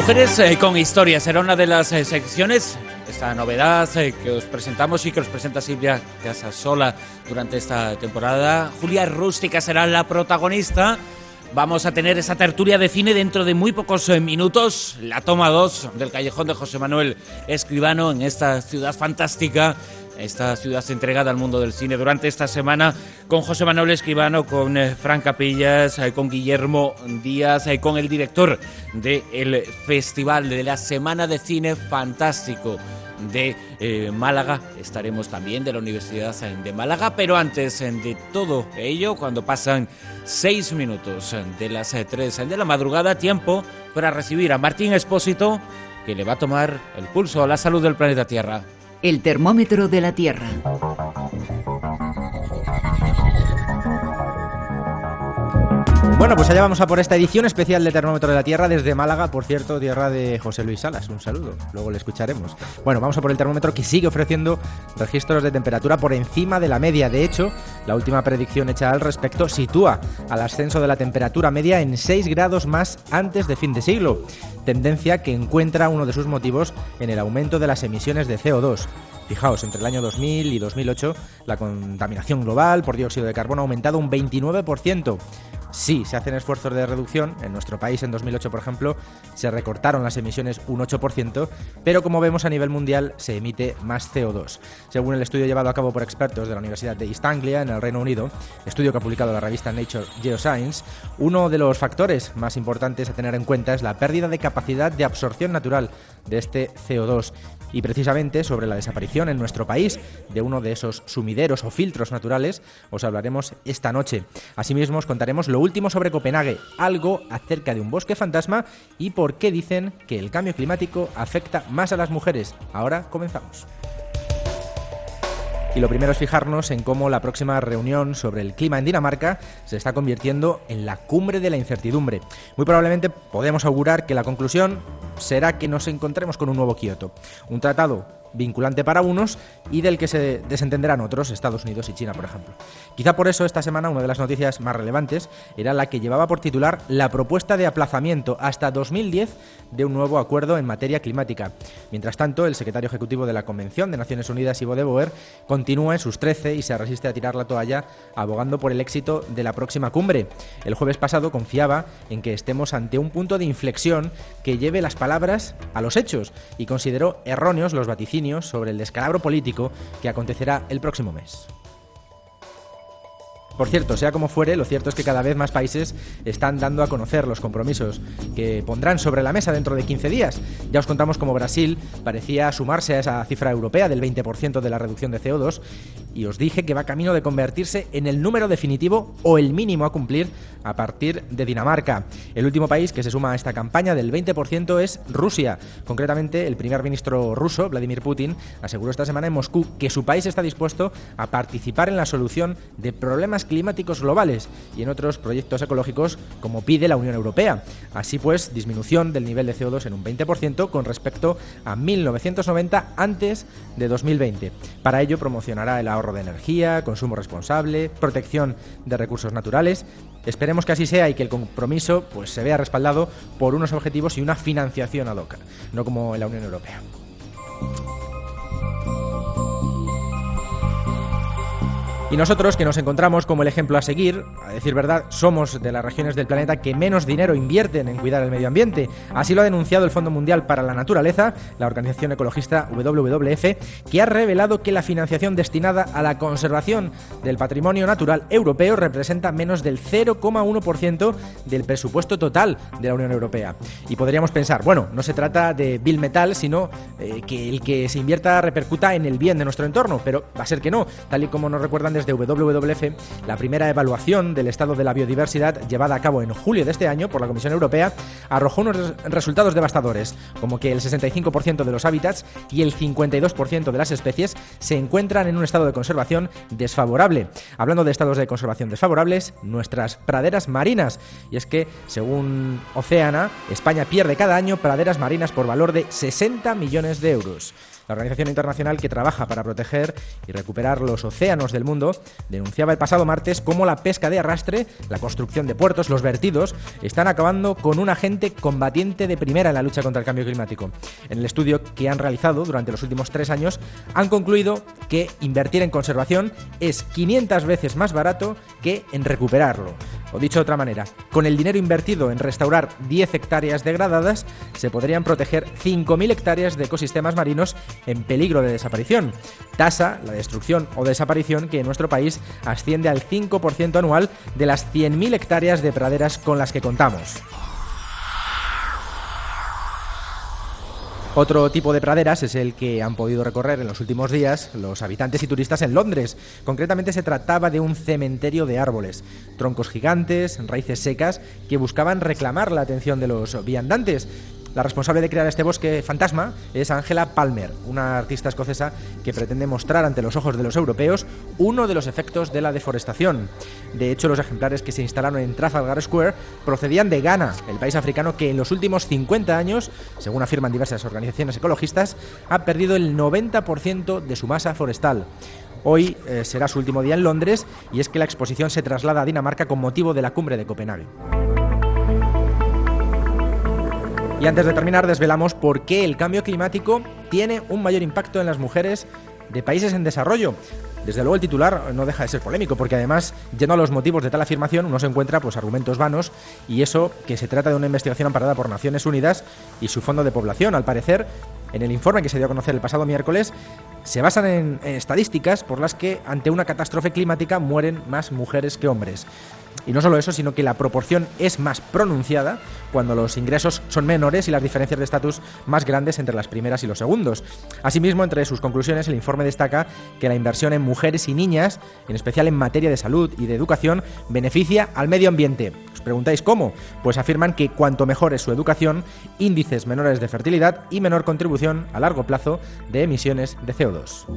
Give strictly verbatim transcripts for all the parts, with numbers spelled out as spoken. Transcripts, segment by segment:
Mujeres eh, con historia será una de las eh, secciones, esta novedad eh, que os presentamos y que os presenta Silvia Casasola durante esta temporada. Julia Rústica será la protagonista. Vamos a tener esa tertulia de cine dentro de muy pocos eh, minutos. La toma dos del Callejón de José Manuel Escribano en esta ciudad fantástica, esta ciudad entregada al mundo del cine durante esta semana, con José Manuel Escribano, con eh, Fran Capillas, eh, con Guillermo Díaz, eh, con el director del Festival de la Semana de Cine Fantástico de eh, Málaga. Estaremos también de la Universidad de Málaga, pero antes de todo ello, cuando pasan seis minutos de las tres de la madrugada, tiempo para recibir a Martín Expósito, que le va a tomar el pulso a la salud del planeta Tierra. El termómetro de la Tierra. Bueno, pues allá vamos a por esta edición especial de Termómetro de la Tierra desde Málaga, por cierto, tierra de José Luis Salas. Un saludo, luego le escucharemos. Bueno, vamos a por el termómetro, que sigue ofreciendo registros de temperatura por encima de la media. De hecho, la última predicción hecha al respecto sitúa al ascenso de la temperatura media en seis grados más antes de fin de siglo, tendencia que encuentra uno de sus motivos en el aumento de las emisiones de C O dos. Fijaos, entre el año dos mil y dos mil ocho, la contaminación global por dióxido de carbono ha aumentado un veintinueve por ciento. Sí, se hacen esfuerzos de reducción. En nuestro país, en dos mil ocho, por ejemplo, se recortaron las emisiones un ocho por ciento, pero como vemos a nivel mundial se emite más C O dos. Según el estudio llevado a cabo por expertos de la Universidad de East Anglia, en el Reino Unido, estudio que ha publicado la revista Nature Geoscience, uno de los factores más importantes a tener en cuenta es la pérdida de capacidad de absorción natural de este C O dos. Y precisamente sobre la desaparición en nuestro país de uno de esos sumideros o filtros naturales os hablaremos esta noche. Asimismo os contaremos lo último sobre Copenhague, algo acerca de un bosque fantasma y por qué dicen que el cambio climático afecta más a las mujeres. Ahora comenzamos. Y lo primero es fijarnos en cómo la próxima reunión sobre el clima en Dinamarca se está convirtiendo en la cumbre de la incertidumbre. Muy probablemente podemos augurar que la conclusión será que nos encontremos con un nuevo Kioto, un tratado vinculante para unos y del que se desentenderán otros, Estados Unidos y China, por ejemplo. Quizá por eso esta semana una de las noticias más relevantes era la que llevaba por titular la propuesta de aplazamiento hasta dos mil diez de un nuevo acuerdo en materia climática. Mientras tanto, el secretario ejecutivo de la Convención de Naciones Unidas, Ivo de Boer, continúa en sus trece y se resiste a tirar la toalla, abogando por el éxito de la próxima cumbre. El jueves pasado confiaba en que estemos ante un punto de inflexión que lleve las palabras a los hechos y consideró erróneos los vaticinios sobre el descalabro político que acontecerá el próximo mes. Por cierto, sea como fuere, lo cierto es que cada vez más países están dando a conocer los compromisos que pondrán sobre la mesa dentro de quince días. Ya os contamos cómo Brasil parecía sumarse a esa cifra europea del veinte por ciento de la reducción de C O dos y os dije que va camino de convertirse en el número definitivo o el mínimo a cumplir a partir de Dinamarca. El último país que se suma a esta campaña del veinte por ciento es Rusia. Concretamente, el primer ministro ruso, Vladimir Putin, aseguró esta semana en Moscú que su país está dispuesto a participar en la solución de problemas climáticos globales y en otros proyectos ecológicos como pide la Unión Europea. Así pues, disminución del nivel de C O dos en un veinte por ciento con respecto a mil novecientos noventa antes de dos mil veinte. Para ello promocionará el ahorro de energía, consumo responsable, protección de recursos naturales. Esperemos que así sea y que el compromiso pues se vea respaldado por unos objetivos y una financiación ad hoc, no como en la Unión Europea. Y nosotros, que nos encontramos como el ejemplo a seguir, a decir verdad, somos de las regiones del planeta que menos dinero invierten en cuidar el medio ambiente. Así lo ha denunciado el Fondo Mundial para la Naturaleza, la organización ecologista W W F, que ha revelado que la financiación destinada a la conservación del patrimonio natural europeo representa menos del cero coma uno por ciento del presupuesto total de la Unión Europea. Y podríamos pensar, bueno, no se trata de Bill Metal, sino eh, que el que se invierta repercuta en el bien de nuestro entorno, pero va a ser que no, tal y como nos recuerdan desde W W F, la primera evaluación del estado de la biodiversidad llevada a cabo en julio de este año por la Comisión Europea arrojó unos resultados devastadores, como que el sesenta y cinco por ciento de los hábitats y el cincuenta y dos por ciento de las especies se encuentran en un estado de conservación desfavorable. Hablando de estados de conservación desfavorables, nuestras praderas marinas. Y es que, según Oceana, España pierde cada año praderas marinas por valor de sesenta millones de euros. La organización internacional que trabaja para proteger y recuperar los océanos del mundo denunciaba el pasado martes cómo la pesca de arrastre, la construcción de puertos, los vertidos, están acabando con un agente combatiente de primera en la lucha contra el cambio climático. En el estudio que han realizado durante los últimos tres años, han concluido que invertir en conservación es quinientas veces más barato que en recuperarlo. O dicho de otra manera, con el dinero invertido en restaurar diez hectáreas degradadas, se podrían proteger cinco mil hectáreas de ecosistemas marinos en peligro de desaparición. Tasa, la destrucción o desaparición que en nuestro país asciende al cinco por ciento anual de las cien mil hectáreas de praderas con las que contamos. Otro tipo de praderas es el que han podido recorrer en los últimos días los habitantes y turistas en Londres. Concretamente se trataba de un cementerio de árboles, troncos gigantes, raíces secas, que buscaban reclamar la atención de los viandantes. La responsable de crear este bosque fantasma es Angela Palmer, una artista escocesa que pretende mostrar ante los ojos de los europeos uno de los efectos de la deforestación. De hecho, los ejemplares que se instalaron en Trafalgar Square procedían de Ghana, el país africano que en los últimos cincuenta años, según afirman diversas organizaciones ecologistas, ha perdido el noventa por ciento de su masa forestal. Hoy eh, será su último día en Londres y es que la exposición se traslada a Dinamarca con motivo de la cumbre de Copenhague. Y antes de terminar, desvelamos por qué el cambio climático tiene un mayor impacto en las mujeres de países en desarrollo. Desde luego el titular no deja de ser polémico, porque además, yendo a los motivos de tal afirmación, uno se encuentra pues argumentos vanos, y eso que se trata de una investigación amparada por Naciones Unidas y su Fondo de Población. Al parecer, en el informe que se dio a conocer el pasado miércoles, se basan en, en estadísticas por las que ante una catástrofe climática mueren más mujeres que hombres. Y no solo eso, sino que la proporción es más pronunciada cuando los ingresos son menores y las diferencias de estatus más grandes entre las primeras y los segundos. Asimismo, entre sus conclusiones, el informe destaca que la inversión en mujeres y niñas, en especial en materia de salud y de educación, beneficia al medio ambiente. ¿Os preguntáis cómo? Pues afirman que cuanto mejor es su educación, índices menores de fertilidad y menor contribución a largo plazo de emisiones de C O dos.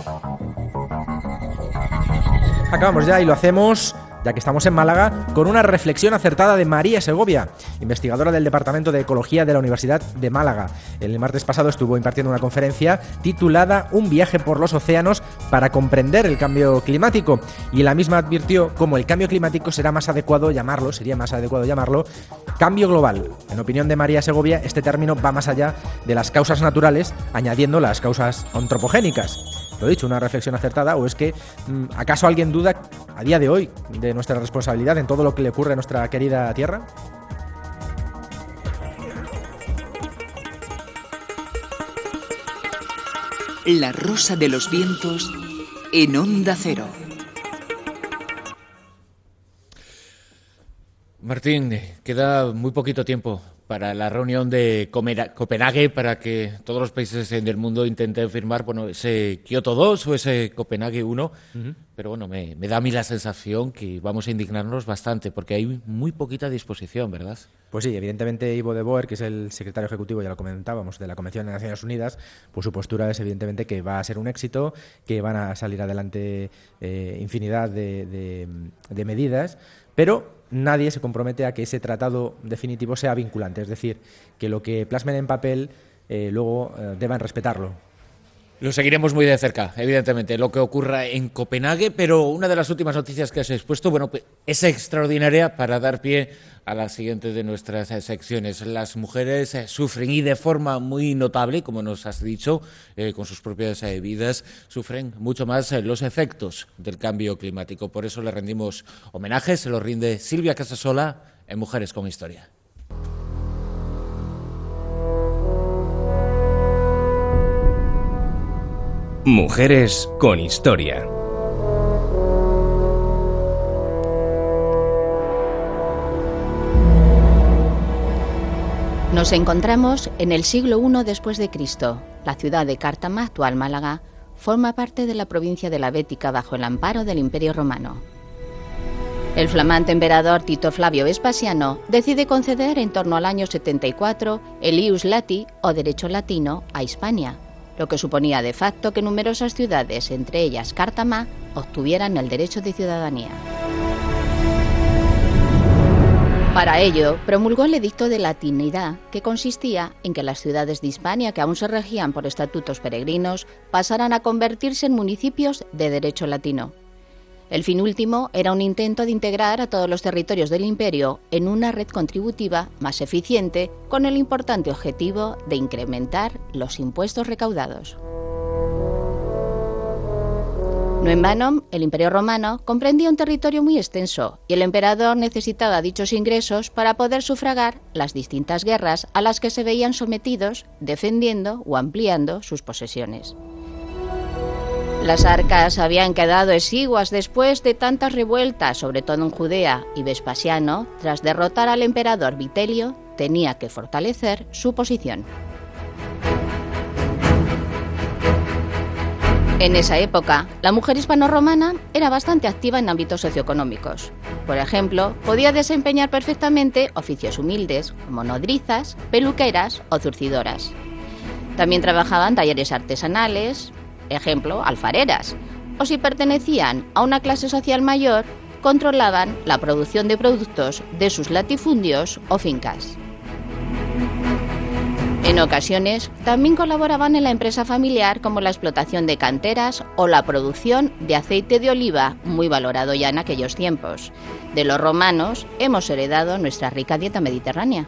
Acabamos ya y lo hacemos, ya que estamos en Málaga, con una reflexión acertada de María Segovia, investigadora del Departamento de Ecología de la Universidad de Málaga. El martes pasado estuvo impartiendo una conferencia titulada Un viaje por los océanos para comprender el cambio climático, y la misma advirtió cómo el cambio climático será más adecuado llamarlo, sería más adecuado llamarlo cambio global. En opinión de María Segovia, este término va más allá de las causas naturales, añadiendo las causas antropogénicas. Lo dicho, una reflexión acertada, o es que ¿acaso alguien duda a día de hoy de nuestra responsabilidad en todo lo que le ocurre a nuestra querida Tierra? La rosa de los vientos en Onda Cero. Martín, queda muy poquito tiempo para la reunión de Copenhague, para que todos los países del mundo intenten firmar, bueno, ese Kioto dos o ese Copenhague uno, uh-huh. Pero bueno, me, me da a mí la sensación que vamos a indignarnos bastante, porque hay muy poquita disposición, ¿verdad? Pues sí, evidentemente Ivo de Boer, que es el secretario ejecutivo, ya lo comentábamos, de la Convención de Naciones Unidas, pues su postura es evidentemente que va a ser un éxito, que van a salir adelante eh, infinidad de, de, de medidas, pero nadie se compromete a que ese tratado definitivo sea vinculante, es decir, que lo que plasmen en papel eh, luego eh, deban respetarlo. Lo seguiremos muy de cerca, evidentemente, lo que ocurra en Copenhague, pero una de las últimas noticias que has expuesto, bueno, pues es extraordinaria para dar pie a la siguiente de nuestras eh, secciones. Las mujeres eh, sufren, y de forma muy notable, como nos has dicho, eh, con sus propias eh, vidas, sufren mucho más eh, los efectos del cambio climático. Por eso le rendimos homenaje, se lo rinde Silvia Casasola en Mujeres con Historia. Mujeres con Historia. Nos encontramos en el siglo primero después de Cristo. La ciudad de Cártama, actual Málaga, forma parte de la provincia de la Bética bajo el amparo del Imperio Romano. El flamante emperador Tito Flavio Vespasiano decide conceder en torno al año setenta y cuatro el ius lati, o derecho latino, a Hispania, lo que suponía de facto que numerosas ciudades, entre ellas Cártama, obtuvieran el derecho de ciudadanía. Para ello, promulgó el Edicto de Latinidad, que consistía en que las ciudades de Hispania, que aún se regían por estatutos peregrinos, pasaran a convertirse en municipios de derecho latino. El fin último era un intento de integrar a todos los territorios del imperio en una red contributiva más eficiente, con el importante objetivo de incrementar los impuestos recaudados. No en vano, el Imperio Romano comprendía un territorio muy extenso y el emperador necesitaba dichos ingresos para poder sufragar las distintas guerras a las que se veían sometidos, defendiendo o ampliando sus posesiones. Las arcas habían quedado exiguas después de tantas revueltas, sobre todo en Judea, y Vespasiano, tras derrotar al emperador Vitelio, tenía que fortalecer su posición. En esa época, la mujer hispano-romana era bastante activa en ámbitos socioeconómicos. Por ejemplo, podía desempeñar perfectamente oficios humildes, como nodrizas, peluqueras o zurcidoras. También trabajaban talleres artesanales, ejemplo, alfareras, o si pertenecían a una clase social mayor, controlaban la producción de productos de sus latifundios o fincas. En ocasiones, también colaboraban en la empresa familiar, como la explotación de canteras o la producción de aceite de oliva, muy valorado ya en aquellos tiempos. De los romanos hemos heredado nuestra rica dieta mediterránea.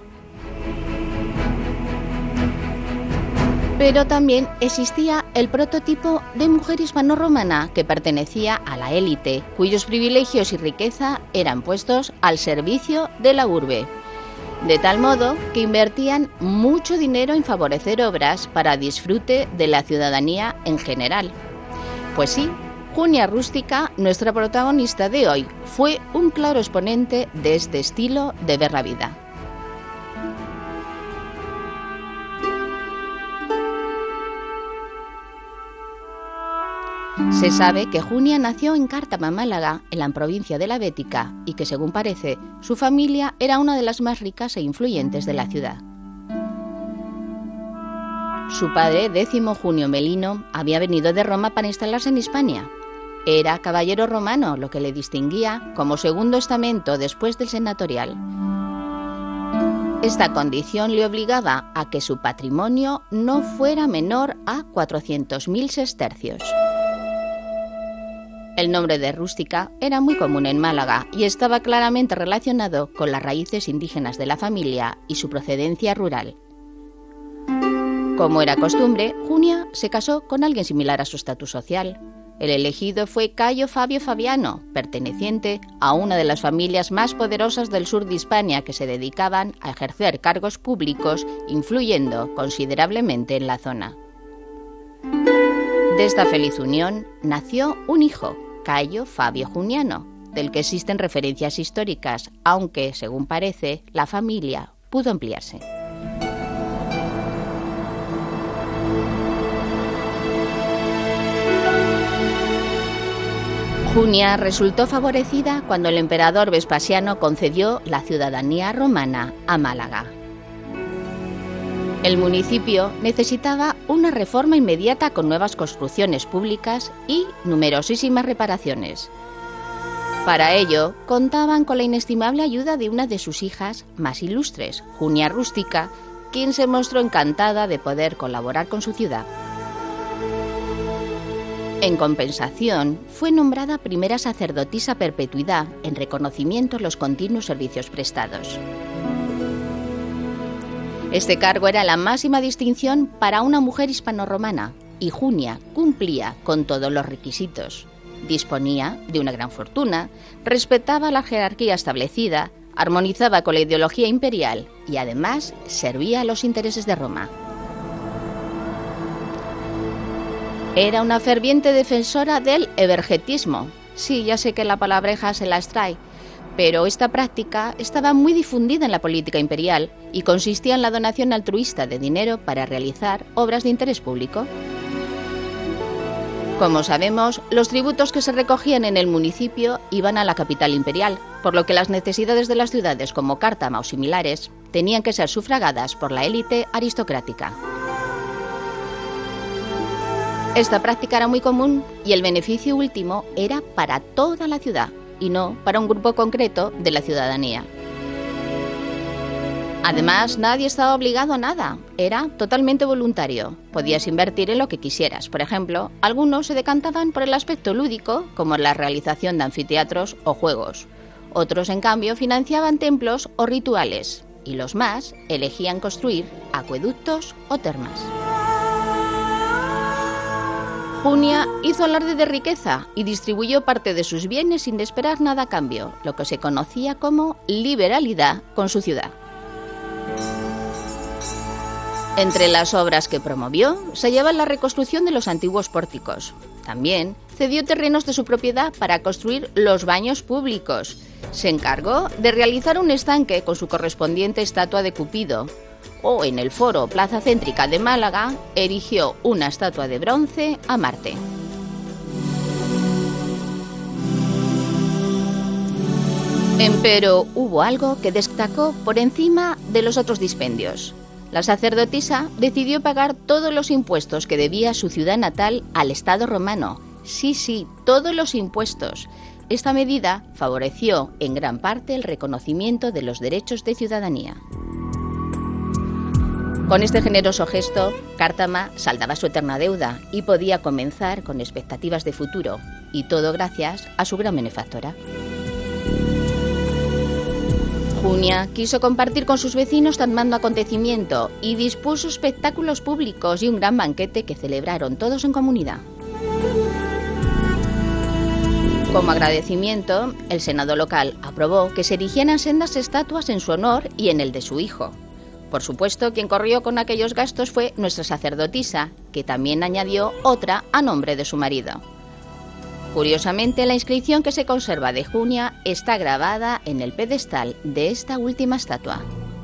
Pero también existía el prototipo de mujer hispano-romana que pertenecía a la élite, cuyos privilegios y riqueza eran puestos al servicio de la urbe. De tal modo que invertían mucho dinero en favorecer obras para disfrute de la ciudadanía en general. Pues sí, Junia Rústica, nuestra protagonista de hoy, fue un claro exponente de este estilo de ver la vida. Se sabe que Junia nació en Cártama, Málaga, en la provincia de la Bética, y que, según parece, su familia era una de las más ricas e influyentes de la ciudad. Su padre, Décimo Junio Melino, había venido de Roma para instalarse en Hispania. Era caballero romano, lo que le distinguía como segundo estamento después del senatorial. Esta condición le obligaba a que su patrimonio no fuera menor a cuatrocientos mil sestercios. El nombre de Rústica era muy común en Málaga y estaba claramente relacionado con las raíces indígenas de la familia y su procedencia rural. Como era costumbre, Junia se casó con alguien similar a su estatus social. El elegido fue Cayo Fabio Fabiano, perteneciente a una de las familias más poderosas del sur de Hispania, que se dedicaban a ejercer cargos públicos, influyendo considerablemente en la zona. De esta feliz unión nació un hijo, Cayo Fabio Juniano, del que existen referencias históricas, aunque, según parece, la familia pudo ampliarse. Junia resultó favorecida cuando el emperador Vespasiano concedió la ciudadanía romana a Málaga. El municipio necesitaba una reforma inmediata con nuevas construcciones públicas y numerosísimas reparaciones. Para ello, contaban con la inestimable ayuda de una de sus hijas más ilustres, Junia Rústica, quien se mostró encantada de poder colaborar con su ciudad. En compensación, fue nombrada primera sacerdotisa a perpetuidad en reconocimiento a los continuos servicios prestados. Este cargo era la máxima distinción para una mujer hispano-romana, y Junia cumplía con todos los requisitos. Disponía de una gran fortuna, respetaba la jerarquía establecida, armonizaba con la ideología imperial y además servía a los intereses de Roma. Era una ferviente defensora del evergetismo. Sí, ya sé que la palabreja se las trae, pero esta práctica estaba muy difundida en la política imperial y consistía en la donación altruista de dinero para realizar obras de interés público. Como sabemos, los tributos que se recogían en el municipio iban a la capital imperial, por lo que las necesidades de las ciudades como Cártama o similares tenían que ser sufragadas por la élite aristocrática. Esta práctica era muy común y el beneficio último era para toda la ciudad y no para un grupo concreto de la ciudadanía. Además, nadie estaba obligado a nada, era totalmente voluntario. Podías invertir en lo que quisieras. Por ejemplo, algunos se decantaban por el aspecto lúdico, como la realización de anfiteatros o juegos. Otros, en cambio, financiaban templos o rituales. Y los más elegían construir acueductos o termas. Junia hizo alarde de riqueza y distribuyó parte de sus bienes sin esperar nada a cambio, lo que se conocía como liberalidad con su ciudad. Entre las obras que promovió se hallaba la reconstrucción de los antiguos pórticos. También cedió terrenos de su propiedad para construir los baños públicos. Se encargó de realizar un estanque con su correspondiente estatua de Cupido. O en el foro Plaza Céntrica de Málaga erigió una estatua de bronce a Marte. Empero hubo algo que destacó por encima de los otros dispendios. La sacerdotisa decidió pagar todos los impuestos que debía su ciudad natal al Estado romano. Sí, sí, todos los impuestos. Esta medida favoreció en gran parte el reconocimiento de los derechos de ciudadanía. Con este generoso gesto, Cártama saldaba su eterna deuda y podía comenzar con expectativas de futuro, y todo gracias a su gran benefactora. Junia quiso compartir con sus vecinos tan magno acontecimiento y dispuso espectáculos públicos y un gran banquete que celebraron todos en comunidad. Como agradecimiento, el Senado local aprobó que se erigieran sendas estatuas en su honor y en el de su hijo. Por supuesto, quien corrió con aquellos gastos fue nuestra sacerdotisa, que también añadió otra a nombre de su marido. Curiosamente, la inscripción que se conserva de Junia está grabada en el pedestal de esta última estatua.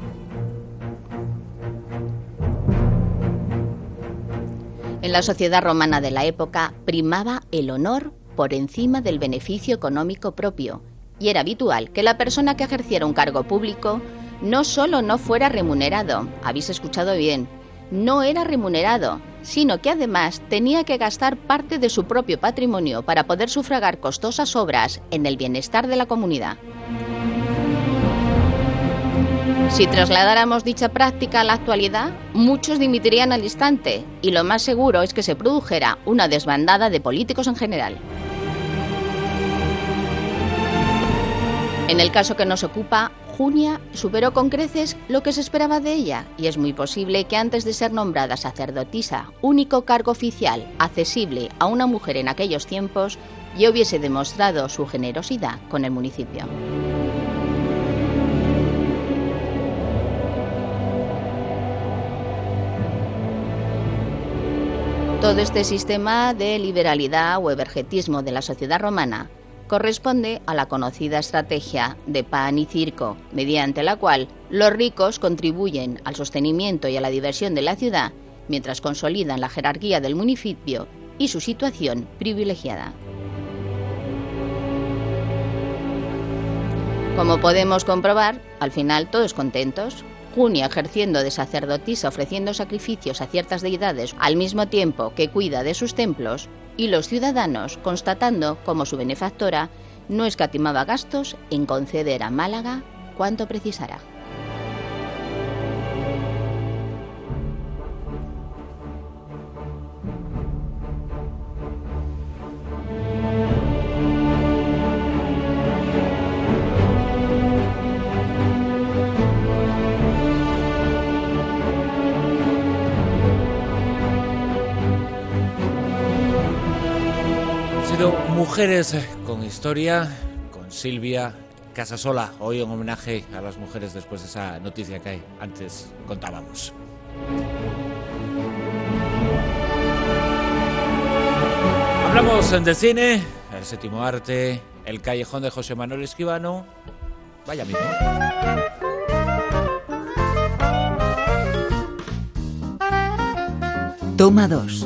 En la sociedad romana de la época primaba el honor por encima del beneficio económico propio, y era habitual que la persona que ejerciera un cargo público no solo no fuera remunerado, habéis escuchado bien, no era remunerado, sino que además tenía que gastar parte de su propio patrimonio para poder sufragar costosas obras en el bienestar de la comunidad. Si trasladáramos dicha práctica a la actualidad, muchos dimitirían al instante, y lo más seguro es que se produjera una desbandada de políticos en general. En el caso que nos ocupa, Junia superó con creces lo que se esperaba de ella, y es muy posible que antes de ser nombrada sacerdotisa, único cargo oficial accesible a una mujer en aquellos tiempos, ya hubiese demostrado su generosidad con el municipio. Todo este sistema de liberalidad o evergetismo de la sociedad romana corresponde a la conocida estrategia de pan y circo, mediante la cual los ricos contribuyen al sostenimiento y a la diversión de la ciudad, mientras consolidan la jerarquía del municipio y su situación privilegiada. Como podemos comprobar, al final todos contentos. Junia ejerciendo de sacerdotisa, ofreciendo sacrificios a ciertas deidades al mismo tiempo que cuida de sus templos, y los ciudadanos constatando cómo su benefactora no escatimaba gastos en conceder a Málaga cuanto precisara. Mujeres con historia, con Silvia Casasola, hoy en homenaje a las mujeres después de esa noticia que antes contábamos. Hablamos de cine, el séptimo arte, el callejón de José Manuel Escribano. Vaya mismo. Toma dos.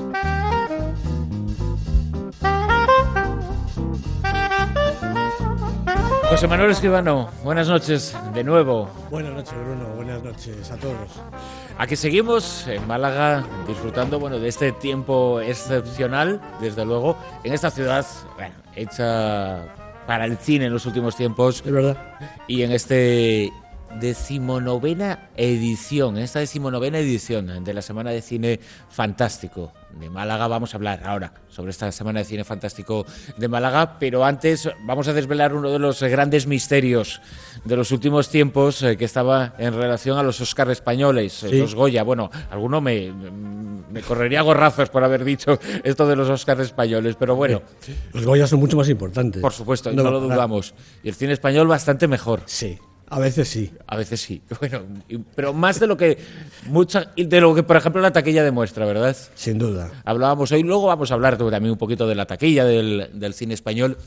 José Manuel Escribano, buenas noches de nuevo. Buenas noches, Bruno, buenas noches a todos. Aquí seguimos en Málaga disfrutando, bueno, de este tiempo excepcional, desde luego, en esta ciudad, bueno, hecha para el cine en los últimos tiempos. Es verdad. Y en este decimonovena edición, esta decimonovena edición de la Semana de Cine Fantástico de Málaga. Vamos a hablar ahora sobre esta Semana de Cine Fantástico de Málaga, pero antes vamos a desvelar uno de los grandes misterios de los últimos tiempos, eh, que estaba en relación a los Óscar españoles, eh, sí. los Goya. Bueno, alguno me, me correría gorrazos por haber dicho esto de los Óscar españoles, pero bueno. Los Goya son mucho más importantes. Por supuesto, no, no lo dudamos. Y el cine español bastante mejor. Sí. A veces sí. A veces sí. Bueno, pero más de lo que mucha, de lo que, por ejemplo, la taquilla demuestra, ¿verdad? Sin duda. Hablábamos hoy, luego vamos a hablar también un poquito de la taquilla del, del cine español.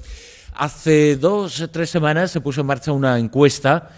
Hace dos o tres semanas se puso en marcha una encuesta,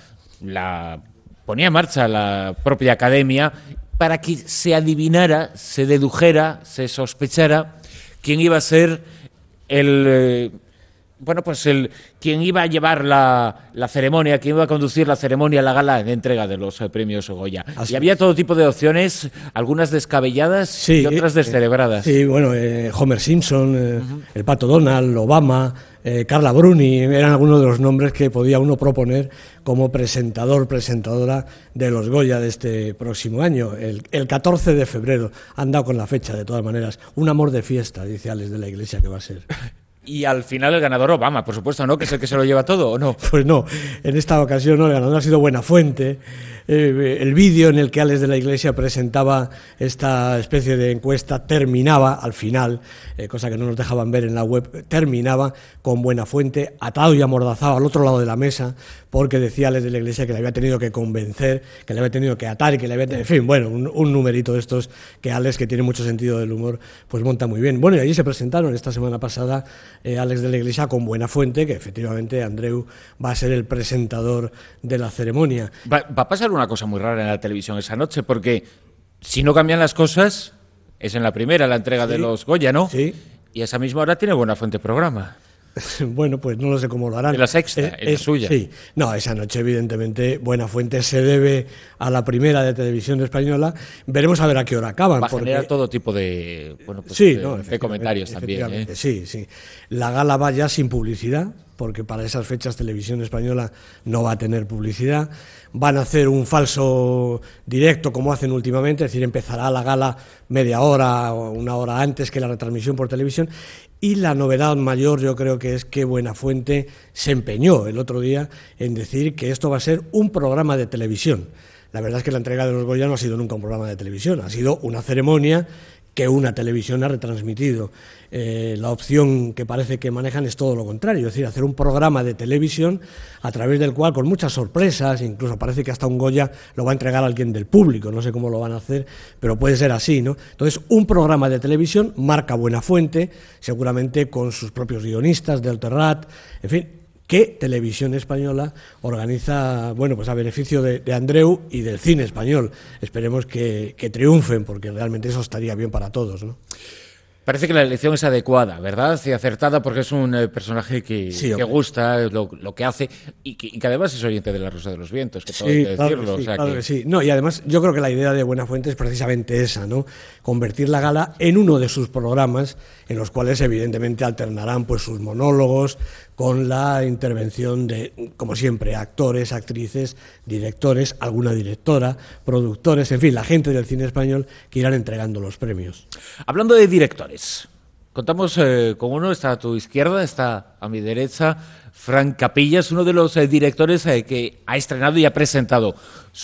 la ponía en marcha la propia Academia, para que se adivinara, se dedujera, se sospechara quién iba a ser el... Eh, Bueno, pues el quien iba a llevar la, la ceremonia, quien iba a conducir la ceremonia, la gala de entrega de los eh, premios Goya. Así. Y había todo tipo de opciones, algunas descabelladas sí, y otras descerebradas. Eh, sí, bueno, eh, Homer Simpson, eh, uh-huh. el Pato Donald, Obama, eh, Carla Bruni, eran algunos de los nombres que podía uno proponer como presentador, presentadora de los Goya de este próximo año, el, el catorce de febrero. Han dado con la fecha, de todas maneras. Un amor de fiesta, dice Alex de la Iglesia, que va a ser. Y al final el ganador Obama, por supuesto, ¿no? Que es el que se lo lleva todo, ¿o no? Pues no, en esta ocasión no, el ganador ha sido Buenafuente. Eh, el vídeo en el que Alex de la Iglesia presentaba esta especie de encuesta terminaba, al final, eh, cosa que no nos dejaban ver en la web, terminaba con Buenafuente atado y amordazado al otro lado de la mesa, porque decía Alex de la Iglesia que le había tenido que convencer, que le había tenido que atar y que le había tenido... En fin, bueno, un, un numerito de estos que Alex, que tiene mucho sentido del humor, pues monta muy bien. Bueno, y allí se presentaron esta semana pasada eh, Alex de la Iglesia con Buenafuente, que efectivamente Andreu va a ser el presentador de la ceremonia. Va, va a pasar una cosa muy rara en la televisión esa noche, porque si no cambian las cosas, es en la primera, la entrega sí. de los Goya, ¿no? Sí. Y a esa misma hora tiene Buenafuente programa. Bueno, pues no lo sé cómo lo harán. En la sexta, eh, en la suya. Sí, no, esa noche evidentemente Buenafuente se debe a la primera de televisión española. Veremos a ver a qué hora acaban. Va a porque... generar todo tipo de, bueno, pues sí, de, no, de comentarios también. ¿eh? Sí, sí. La gala va ya sin publicidad, porque para esas fechas Televisión Española no va a tener publicidad. Van a hacer un falso directo como hacen últimamente, es decir, empezará la gala media hora o una hora antes que la retransmisión por televisión. Y la novedad mayor yo creo que es que Buenafuente se empeñó el otro día en decir que esto va a ser un programa de televisión. La verdad es que la entrega de los Goya no ha sido nunca un programa de televisión, ha sido una ceremonia que una televisión ha retransmitido. Eh, la opción que parece que manejan es todo lo contrario, es decir, hacer un programa de televisión a través del cual, con muchas sorpresas, incluso parece que hasta un Goya lo va a entregar a alguien del público, no sé cómo lo van a hacer, pero puede ser así, ¿no? Entonces, un programa de televisión, marca Buenafuente, seguramente con sus propios guionistas del Terrat, en fin, que Televisión Española organiza, bueno, pues a beneficio de, de Andreu y del cine español. Esperemos que, que triunfen, porque realmente eso estaría bien para todos, ¿no? Parece que la elección es adecuada, ¿verdad? Y acertada, porque es un eh, personaje que, sí, que gusta lo, lo que hace y que, y que además es oyente de La Rosa de los Vientos, que todo sí, hay que claro decirlo. Que sí, o sea claro que... que sí. No, y además yo creo que la idea de Buenafuente es precisamente esa, ¿no? Convertir la gala en uno de sus programas, en los cuales evidentemente alternarán pues sus monólogos con la intervención de, como siempre, actores, actrices, directores, alguna directora, productores, en fin, la gente del cine español que irán entregando los premios. Hablando de directores, contamos eh, con uno, está a tu izquierda, está a mi derecha, Fran Capillas, uno de los eh, directores eh, que ha estrenado y ha presentado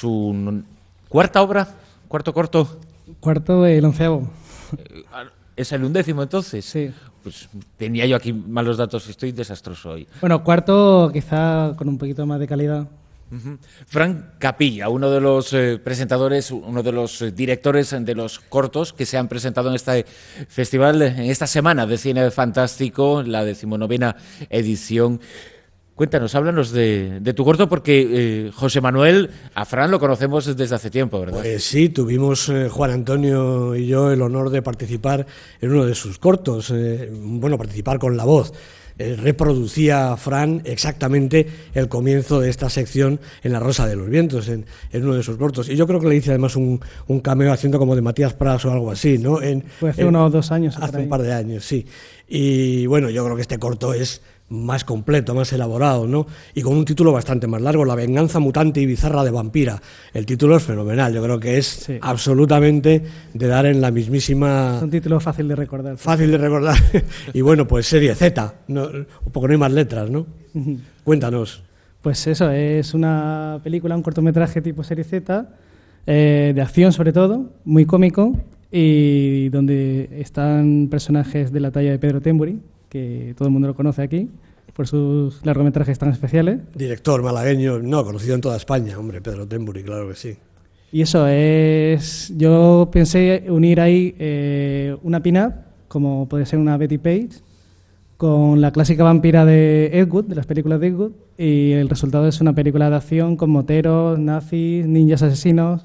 su cuarta obra, cuarto corto. Cuarto, el onceavo. Eh, ¿Es el undécimo entonces? Sí. Pues tenía yo aquí malos datos, estoy desastroso hoy. Bueno, cuarto quizá con un poquito más de calidad. Uh-huh. Fran Capilla, uno de los eh, presentadores, uno de los eh, directores de los cortos que se han presentado en este festival, en esta semana de cine fantástico, la decimonovena edición. Cuéntanos, háblanos de, de tu corto, porque eh, José Manuel, a Fran lo conocemos desde hace tiempo, ¿verdad? Pues sí, tuvimos eh, Juan Antonio y yo el honor de participar en uno de sus cortos, eh, bueno, participar con la voz. Eh, reproducía Fran exactamente el comienzo de esta sección en La Rosa de los Vientos, en, en uno de sus cortos. Y yo creo que le hice además un, un cameo haciendo como de Matías Prats o algo así, ¿no? En, Fue hace en, unos dos años. Hace un par de años, sí. Y bueno, yo creo que este corto es más completo, más elaborado, ¿no? Y con un título bastante más largo, La venganza mutante y bizarra de Vampira. El título es fenomenal, yo creo que es sí. absolutamente de dar en la mismísima... Es un título fácil de recordar. Fácil de recordar. Y bueno, pues serie Z, no, porque no hay más letras, ¿no? Cuéntanos. Pues eso, es una película, un cortometraje tipo serie Z, eh, de acción sobre todo, muy cómico, y donde están personajes de la talla de Pedro Tembury, que todo el mundo lo conoce aquí, por sus largometrajes tan especiales. Director malagueño, no, conocido en toda España, hombre, Pedro Tembury, claro que sí. Y eso es, yo pensé unir ahí eh, una pin-up, como puede ser una Betty Page, con la clásica vampira de Ed Wood, de las películas de Ed Wood, y el resultado es una película de acción con moteros, nazis, ninjas asesinos,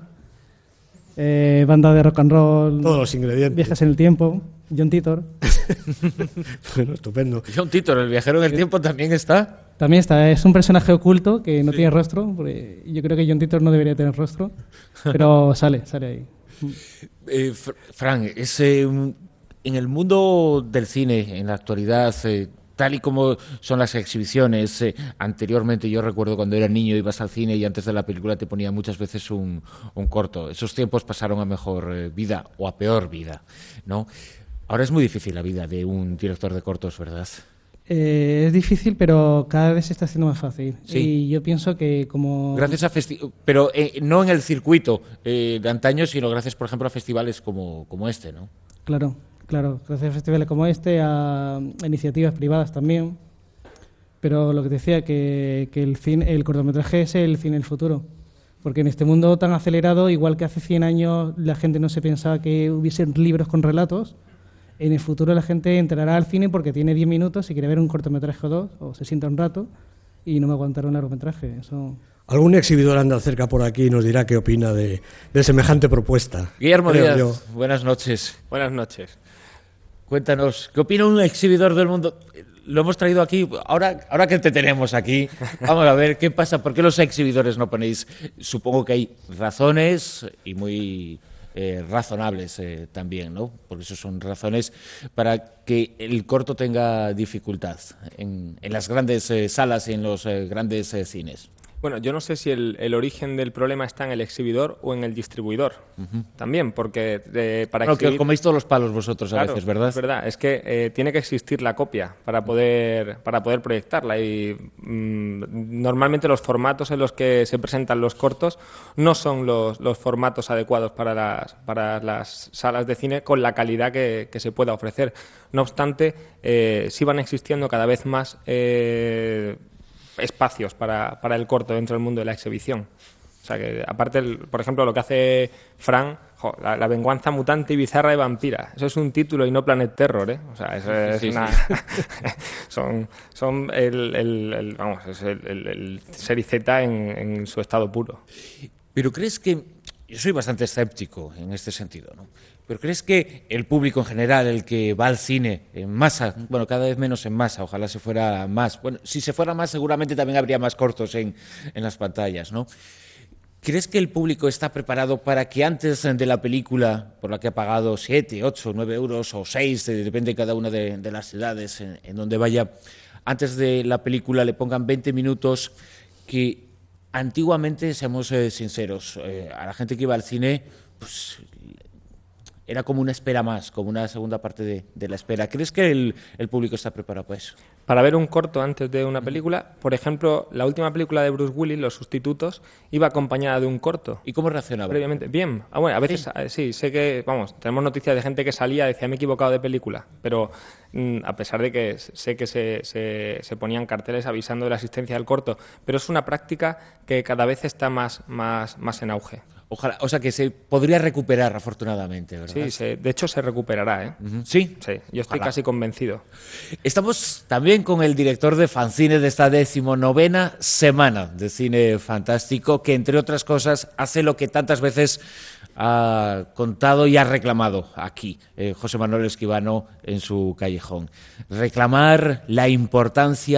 eh, banda de rock and roll, todos los ingredientes, viajes en el tiempo, John Titor. Bueno, estupendo. John Titor, el viajero del tiempo, también está. También está, es un personaje oculto que no sí. tiene rostro, porque yo creo que John Titor no debería tener rostro, pero sale, sale ahí. Eh, Fran, es, eh, en el mundo del cine, en la actualidad, eh, tal y como son las exhibiciones, eh, anteriormente yo recuerdo cuando era niño ibas al cine y antes de la película te ponía muchas veces un, un corto. Esos tiempos pasaron a mejor eh, vida o a peor vida, ¿no? Ahora es muy difícil la vida de un director de cortos, ¿verdad? Eh, es difícil, pero cada vez se está haciendo más fácil. Sí. Y yo pienso que como... Gracias a festi- pero eh, no en el circuito eh, de antaño, sino gracias, por ejemplo, a festivales como, como este, ¿no? Claro, claro. Gracias a festivales como este, a iniciativas privadas también. Pero lo que te decía, que, que el, cine, el cortometraje es el cine del futuro. Porque en este mundo tan acelerado, igual que hace cien años la gente no se pensaba que hubiesen libros con relatos, en el futuro la gente entrará al cine porque tiene diez minutos y quiere ver un cortometraje o dos, o se sienta un rato y no me aguantará un largometraje. Eso... Algún exhibidor anda cerca por aquí y nos dirá qué opina de, de semejante propuesta. Guillermo Díaz, yo. buenas noches. Buenas noches. Cuéntanos, ¿qué opina un exhibidor del mundo? Lo hemos traído aquí, ahora, ahora que te tenemos aquí, vamos a ver qué pasa, ¿por qué los exhibidores no ponéis? Supongo que hay razones y muy... Eh, razonables eh, también, ¿no? Porque eso son razones para que el corto tenga dificultad en, en las grandes eh, salas y en los eh, grandes eh, cines. Bueno, yo no sé si el, el origen del problema está en el exhibidor o en el distribuidor. Uh-huh. También, porque eh, para no, exhibir... que coméis todos los palos vosotros a claro, veces, ¿verdad? Es verdad, es que eh, tiene que existir la copia para poder, para poder proyectarla y mmm, normalmente los formatos en los que se presentan los cortos no son los, los formatos adecuados para las, para las salas de cine con la calidad que, que se pueda ofrecer. No obstante, eh, sí van existiendo cada vez más... Eh, espacios para, para el corto dentro del mundo de la exhibición. O sea que, aparte, el, por ejemplo, lo que hace Fran, jo, la, la venganza mutante y bizarra de Vampira, eso es un título y no Planet Terror, ¿eh? O sea, eso es sí, una... Sí. son son el, el, el, vamos, es el, el, el serie Z en, en su estado puro. Pero crees que... Yo soy bastante escéptico en este sentido, ¿no? Pero ¿crees que el público en general, el que va al cine en masa, bueno, cada vez menos en masa, ojalá se fuera más, bueno, si se fuera más seguramente también habría más cortos en, en las pantallas, ¿no? ¿Crees que el público está preparado para que antes de la película, por la que ha pagado siete, ocho, nueve euros o seis, depende de cada una de, de las ciudades en, en donde vaya, antes de la película le pongan veinte minutos que antiguamente, seamos eh, sinceros, eh, a la gente que iba al cine, pues... era como una espera más, como una segunda parte de, de la espera. ¿Crees que el, el público está preparado para eso? Para ver un corto antes de una película, por ejemplo, la última película de Bruce Willis, Los Sustitutos, iba acompañada de un corto. ¿Y cómo reaccionaba? Previamente, bien. Ah, bueno, a veces sí. sí, sé que, vamos, tenemos noticias de gente que salía y decía, me he equivocado de película, pero mmm, a pesar de que sé que se, se, se ponían carteles avisando de la existencia del corto, pero es una práctica que cada vez está más, más, más en auge. Ojalá, o sea que se podría recuperar afortunadamente, ¿verdad? Sí, se, de hecho se recuperará, ¿eh? Uh-huh. ¿Sí? Sí, yo estoy Ojalá. casi convencido. Estamos también con el director de Fancine de esta decimonovena semana de cine fantástico, que entre otras cosas hace lo que tantas veces ha contado y ha reclamado aquí eh, José Manuel Esquivano en su callejón. Reclamar la importancia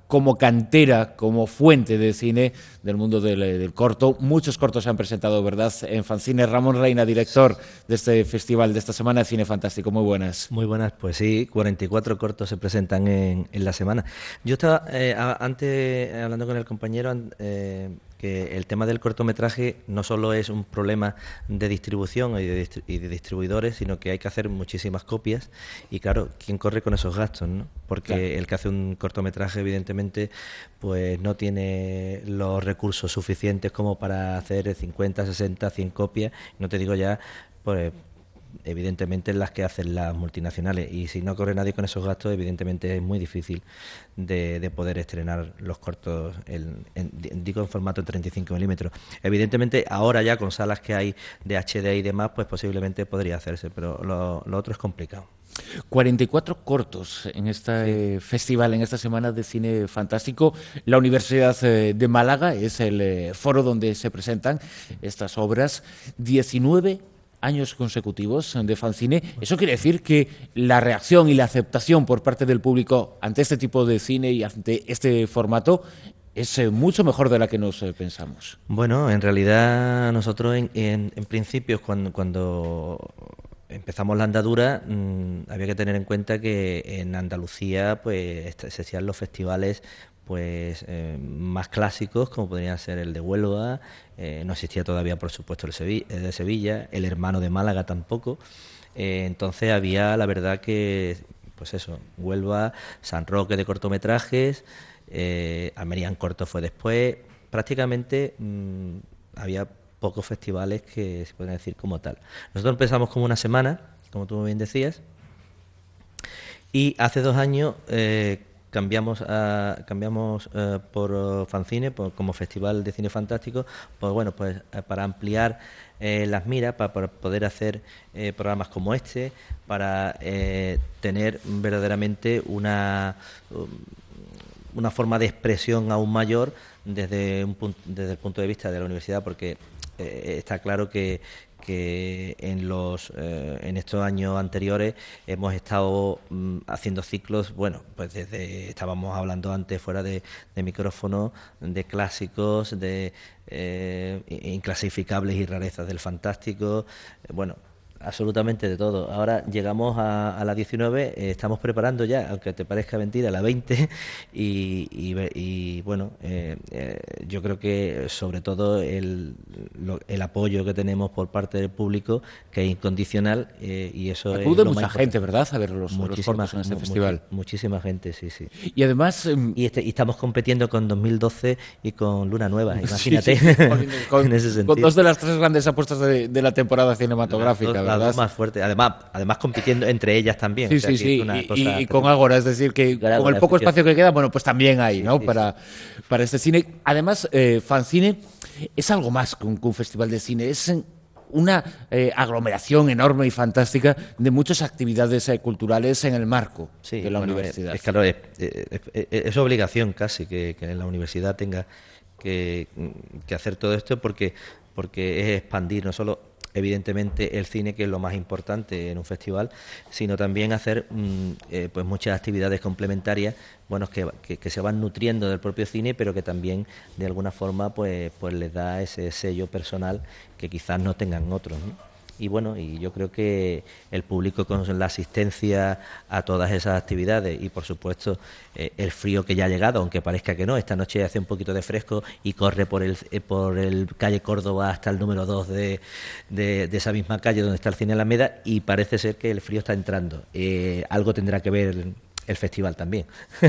como cantera, como fuente de cine del mundo del, del corto. Muchos cortos se han presentado, ¿verdad?, en Fancine. Ramón Reina, director de este festival de esta semana de Cine Fantástico. Muy buenas. Muy buenas, pues sí, cuarenta y cuatro cortos se presentan en, en la semana. Yo estaba eh, a, antes hablando con el compañero eh, que el tema del cortometraje no solo es un problema de distribución y de, y de distribuidores, sino que hay que hacer muchísimas copias y claro, ¿quién corre con esos gastos, no? Porque claro, el que hace un cortometraje evidentemente pues no tiene los recursos suficientes como para hacer cincuenta, sesenta, cien copias, no te digo ya pues evidentemente las que hacen las multinacionales, y si no corre nadie con esos gastos, evidentemente es muy difícil de, de poder estrenar los cortos en, en, digo en formato treinta y cinco milímetros. Evidentemente ahora ya con salas que hay de H D y demás, pues posiblemente podría hacerse, pero lo, lo otro es complicado. cuarenta y cuatro cortos en este eh, festival, en esta semana de Cine Fantástico. La Universidad eh, de Málaga es el eh, foro donde se presentan estas obras. diecinueve años consecutivos de Fancine. Eso quiere decir que la reacción y la aceptación por parte del público ante este tipo de cine y ante este formato es eh, mucho mejor de la que nos eh, pensamos. Bueno, en realidad nosotros en, en, en principio cuando, cuando empezamos la andadura mmm, había que tener en cuenta que en Andalucía pues se hacían los festivales pues eh, más clásicos, como podrían ser el de Huelva, eh, no existía todavía por supuesto el Sevilla, el de Sevilla, el hermano de Málaga tampoco, eh, entonces había la verdad que, pues eso, Huelva, San Roque de cortometrajes, eh, Almería en corto fue después, prácticamente mmm, había pocos festivales que se pueden decir como tal. Nosotros empezamos como una semana, como tú bien decías, y hace dos años eh, cambiamos a, cambiamos eh, por uh, Fancine, por, como Festival de Cine Fantástico, pues bueno, pues eh, para ampliar eh, las miras, para, para poder hacer eh, programas como este, para eh, tener verdaderamente una um, una forma de expresión aún mayor desde un punto, desde el punto de vista de la universidad, porque eh, está claro que que en los eh, en estos años anteriores hemos estado mm, haciendo ciclos, bueno, pues desde estábamos hablando antes fuera de, de micrófono, de clásicos, de eh, inclasificables y rarezas del fantástico, eh, bueno, absolutamente de todo. Ahora llegamos a, a la diecinueve, eh, estamos preparando ya, aunque te parezca mentira, la veinte y, y, y bueno, eh, eh, yo creo que sobre todo el, lo, el apoyo que tenemos por parte del público, que es incondicional, eh, y eso acude es lo mucha más gente, ¿verdad?, a ver los, los cortos en este mu festival. Muchísima gente, sí, sí. Y además um, y, este, y estamos compitiendo con dos mil doce y con Luna Nueva, imagínate. Sí, sí, con, con, en ese sentido. Con dos de las tres grandes apuestas de, de la temporada cinematográfica, las dos más fuerte, además además compitiendo entre ellas también. Sí, o sea, sí, sí, una y, cosa y con Ágora, es decir, que claro, con el poco espacio que queda, bueno, pues también hay, sí, ¿no?, sí, para, sí. para este cine. Además, eh, Fancine es algo más que un, que un festival de cine, es una eh, aglomeración enorme y fantástica de muchas actividades eh, culturales en el marco sí, de la bueno, universidad. Es, es, claro, es, es, es, es obligación casi que, que la universidad tenga que, que hacer todo esto, porque, porque es expandir no solo evidentemente el cine, que es lo más importante en un festival, sino también hacer mmm, eh, pues muchas actividades complementarias, bueno, que, que, que se van nutriendo del propio cine, pero que también de alguna forma pues pues les da ese sello personal que quizás no tengan otros, ¿no? Y bueno, y yo creo que el público con la asistencia a todas esas actividades y por supuesto eh, el frío que ya ha llegado, aunque parezca que no, esta noche hace un poquito de fresco y corre por el eh, por el calle Córdoba hasta el número dos de, de, de esa misma calle donde está el Cine Alameda, y parece ser que el frío está entrando. Eh, algo tendrá que ver el, el festival también.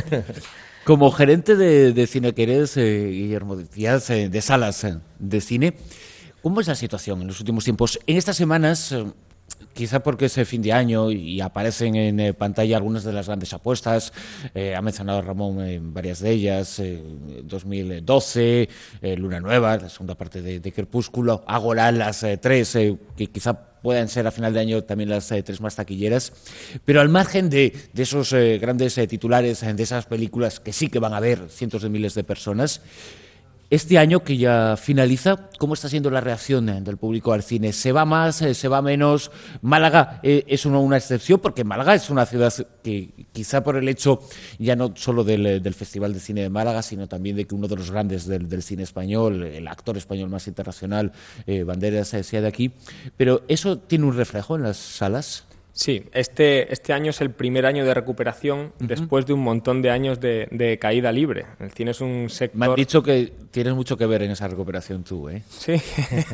Como gerente de, de Cine Querés, eh, Guillermo Díaz, eh, de salas eh, de cine, ¿cómo es la situación en los últimos tiempos? En estas semanas, eh, quizá porque es el fin de año y aparecen en eh, pantalla algunas de las grandes apuestas, eh, ha mencionado Ramón eh, varias de ellas, eh, dos mil doce, eh, Luna Nueva, la segunda parte de, de Crepúsculo, Ágora, las eh, tres, eh, que quizá puedan ser a final de año también las eh, tres más taquilleras, pero al margen de, de esos eh, grandes eh, titulares, eh, de esas películas que sí que van a ver cientos de miles de personas, Este año que ya finaliza, ¿cómo está siendo la reacción del público al cine? ¿Se va más, se va menos? Málaga eh, es una, una excepción, porque Málaga es una ciudad que quizá por el hecho ya no solo del, del Festival de Cine de Málaga, sino también de que uno de los grandes del, del cine español, el actor español más internacional, eh, Banderas, eh, sea de aquí. Pero ¿eso tiene un reflejo en las salas? Sí, este, este año es el primer año de recuperación uh-huh. después de un montón de años de, de caída libre. El cine es un sector... Me han dicho que tienes mucho que ver en esa recuperación tú, ¿eh? Sí,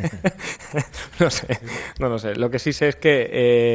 no sé, no lo sé. Lo que sí sé es que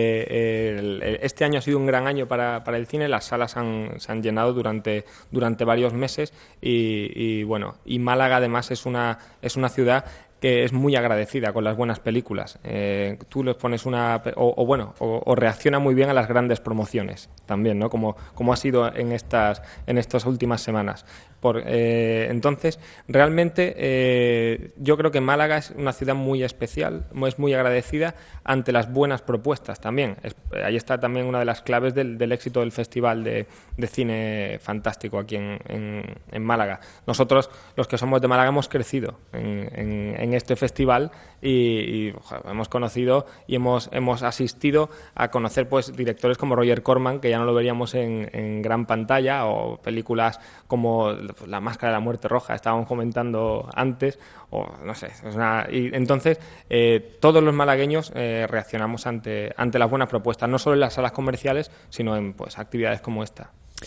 eh, el, este año ha sido un gran año para, para el cine. Las salas han, se han llenado durante, durante varios meses y, y, bueno, y Málaga además es una, es una ciudad que es muy agradecida con las buenas películas. Eh, tú les pones una... o, o bueno, o, o reacciona muy bien a las grandes promociones también, ¿no? Como, como ha sido en estas, en estas últimas semanas. Por, eh, entonces, realmente eh, yo creo que Málaga es una ciudad muy especial, es muy agradecida ante las buenas propuestas también. Es, ahí está también una de las claves del, del éxito del Festival de, de Cine Fantástico aquí en, en, en Málaga. Nosotros, los que somos de Málaga, hemos crecido en, en, en este festival y, y joder, hemos conocido y hemos, hemos asistido a conocer pues directores como Roger Corman, que ya no lo veríamos en, en gran pantalla, o películas como La Máscara de la Muerte Roja, estábamos comentando antes, o no sé, es una, y entonces eh, todos los malagueños eh, reaccionamos ante, ante las buenas propuestas, no solo en las salas comerciales, sino en pues actividades como esta.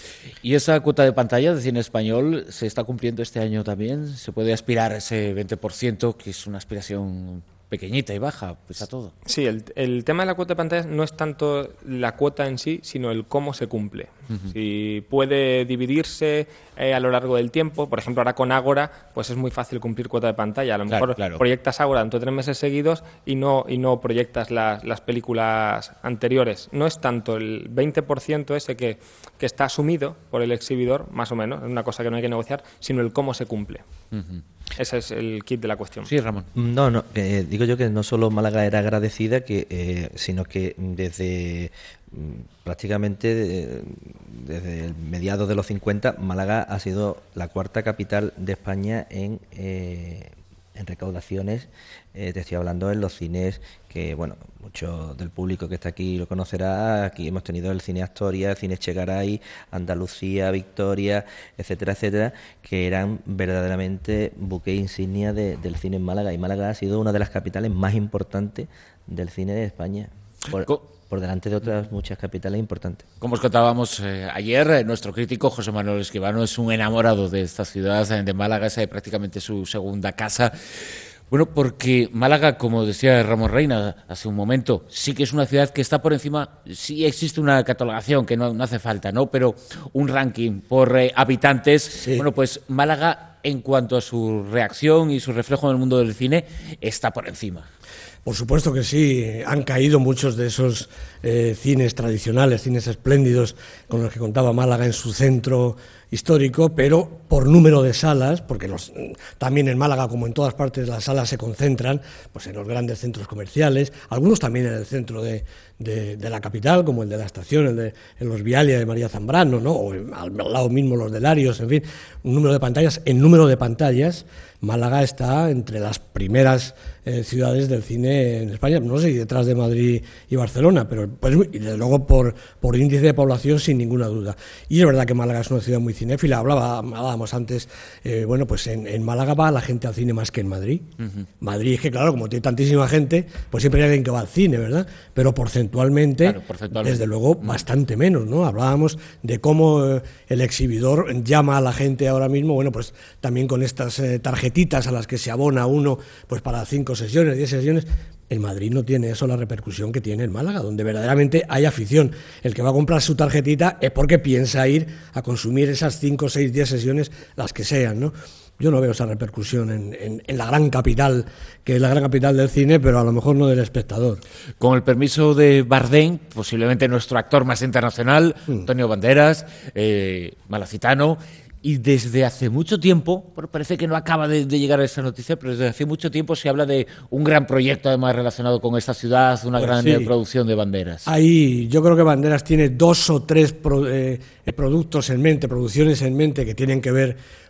¿Y esa cuota de pantalla de cine español se está cumpliendo este año también? ¿Se puede aspirar a ese veinte por ciento, que es una aspiración pequeñita y baja, pues a todo? Sí, el, el tema de la cuota de pantallas no es tanto la cuota en sí, sino el cómo se cumple. Uh-huh. Si puede dividirse eh, a lo largo del tiempo, por ejemplo, ahora con Ágora, pues es muy fácil cumplir cuota de pantalla. A lo claro, mejor claro. proyectas Ágora dentro de tres meses seguidos y no, y no proyectas las, las películas anteriores. No es tanto el veinte por ciento ese que, que está asumido por el exhibidor, más o menos, es una cosa que no hay que negociar, sino el cómo se cumple. Uh-huh. Ese es el kit de la cuestión. Sí, Ramón. No, no, eh, digo yo que no solo Málaga era agradecida, que eh, sino que desde prácticamente de, desde el mediados de los cincuenta, Málaga ha sido la cuarta capital de España en, eh, en recaudaciones. Eh, te estoy hablando en los cines que, bueno, mucho del público que está aquí lo conocerá. Aquí hemos tenido el Cine Astoria, el Cine Echegaray, Andalucía, Victoria, etcétera, etcétera, que eran verdaderamente buque insignia de, del cine en Málaga. Y Málaga ha sido una de las capitales más importantes del cine de España. Por, por delante de otras muchas capitales importantes. Como os contábamos eh, ayer, eh, nuestro crítico José Manuel Escribano es un enamorado de esta ciudad, de Málaga, es eh, prácticamente su segunda casa. Bueno, porque Málaga, como decía Ramón Reina hace un momento, sí que es una ciudad que está por encima, sí existe una catalogación que no, no hace falta, ¿no? Pero un ranking por eh, habitantes, sí. Bueno, pues Málaga, en cuanto a su reacción y su reflejo en el mundo del cine, está por encima. Por supuesto que sí, han caído muchos de esos eh, cines tradicionales, cines espléndidos con los que contaba Málaga en su centro histórico, pero por número de salas, porque los, también en Málaga, como en todas partes, las salas se concentran pues en los grandes centros comerciales, algunos también en el centro de, de, de la capital, como el de la Estación, el de en los Vialia de María Zambrano, ¿no? O al, al lado mismo los de Larios, en fin, un número de pantallas. En número de pantallas, Málaga está entre las primeras eh, ciudades del cine en España, no sé si detrás de Madrid y Barcelona, pero pues, y desde luego por, por índice de población sin ninguna duda. Y es verdad que Málaga es una ciudad muy cinéfila, hablaba, hablábamos antes, eh, bueno, pues en, en Málaga va la gente al cine más que en Madrid. Uh-huh. Madrid es que, claro, como tiene tantísima gente, pues siempre hay alguien que va al cine, ¿verdad? Pero porcentualmente, claro, porcentualmente. desde luego, uh-huh. bastante menos, ¿no? Hablábamos de cómo eh, el exhibidor llama a la gente ahora mismo, bueno, pues también con estas eh, tarjetitas a las que se abona uno, pues para cinco sesiones, diez sesiones. En Madrid no tiene eso la repercusión que tiene en Málaga, donde verdaderamente hay afición. El que va a comprar su tarjetita es porque piensa ir a consumir esas cinco, seis, diez sesiones, las que sean, ¿no? Yo no veo esa repercusión en, en, en la gran capital, que es la gran capital del cine, pero a lo mejor no del espectador. Con el permiso de Bardem, posiblemente nuestro actor más internacional, mm. Antonio Banderas, eh, malacitano. Y desde hace mucho tiempo, bueno, parece que no acaba de, de llegar a esa noticia, pero desde hace mucho tiempo se habla de un gran proyecto además relacionado con esta ciudad, una pues gran sí. producción de Banderas. Ahí yo creo que Banderas tiene dos o tres pro, eh, productos en mente, producciones en mente que tienen que ver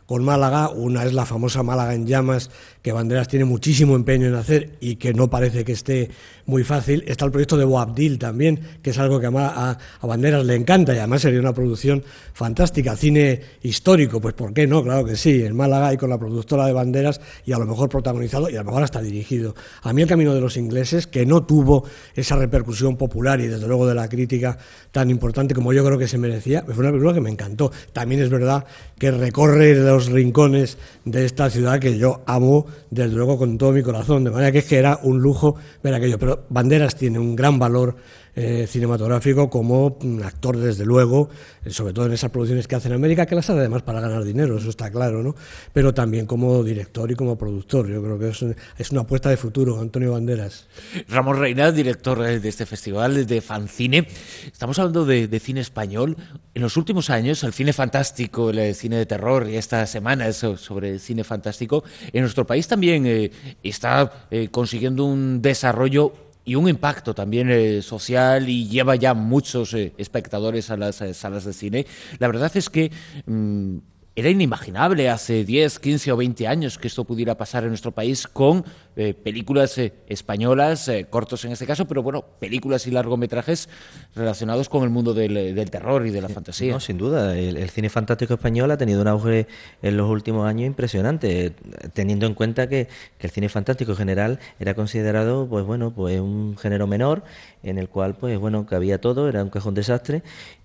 con Málaga. Una es la famosa Málaga en llamas, que Banderas tiene muchísimo empeño en hacer y que no parece que esté muy fácil. Está el proyecto de Boabdil también, que es algo que a, a, a Banderas le encanta y además sería una producción fantástica. Cine histórico, pues ¿por qué no? Claro que sí, en Málaga y con la productora de Banderas, y a lo mejor protagonizado y a lo mejor hasta dirigido. A mí El camino de los ingleses, que no tuvo esa repercusión popular y desde luego de la crítica tan importante como yo creo que se merecía, fue una película que me encantó. También es verdad que recorre los rincones de esta ciudad que yo amo desde luego con todo mi corazón, de manera que es que era un lujo ver aquello. Pero Banderas tiene un gran valor eh, cinematográfico como actor, desde luego, eh, sobre todo en esas producciones que hace en América, que las hace además para ganar dinero, eso está claro, ¿no? Pero también como director y como productor. Yo creo que es, es una apuesta de futuro, Antonio Banderas. Ramón Reina, director de este festival de Fancine. Estamos hablando de, de cine español. En los últimos años, el cine fantástico, el cine de terror, y esta semana es sobre cine fantástico, en nuestro país también eh, está eh, consiguiendo un desarrollo y un impacto también eh, social, y lleva ya muchos eh, espectadores a las eh, salas de cine. La verdad es que mmm, era inimaginable hace diez, quince o veinte años que esto pudiera pasar en nuestro país con eh, películas eh, españolas, eh, cortos en este caso, pero bueno, películas y largometrajes relacionados con el mundo del, del terror y de la fantasía. No, sin duda, el, el cine fantástico español ha tenido un auge en los últimos años impresionante, teniendo en cuenta que, que el cine fantástico en general era considerado, pues bueno, pues un género menor en el cual, pues bueno, cabía todo, era un cajón desastre.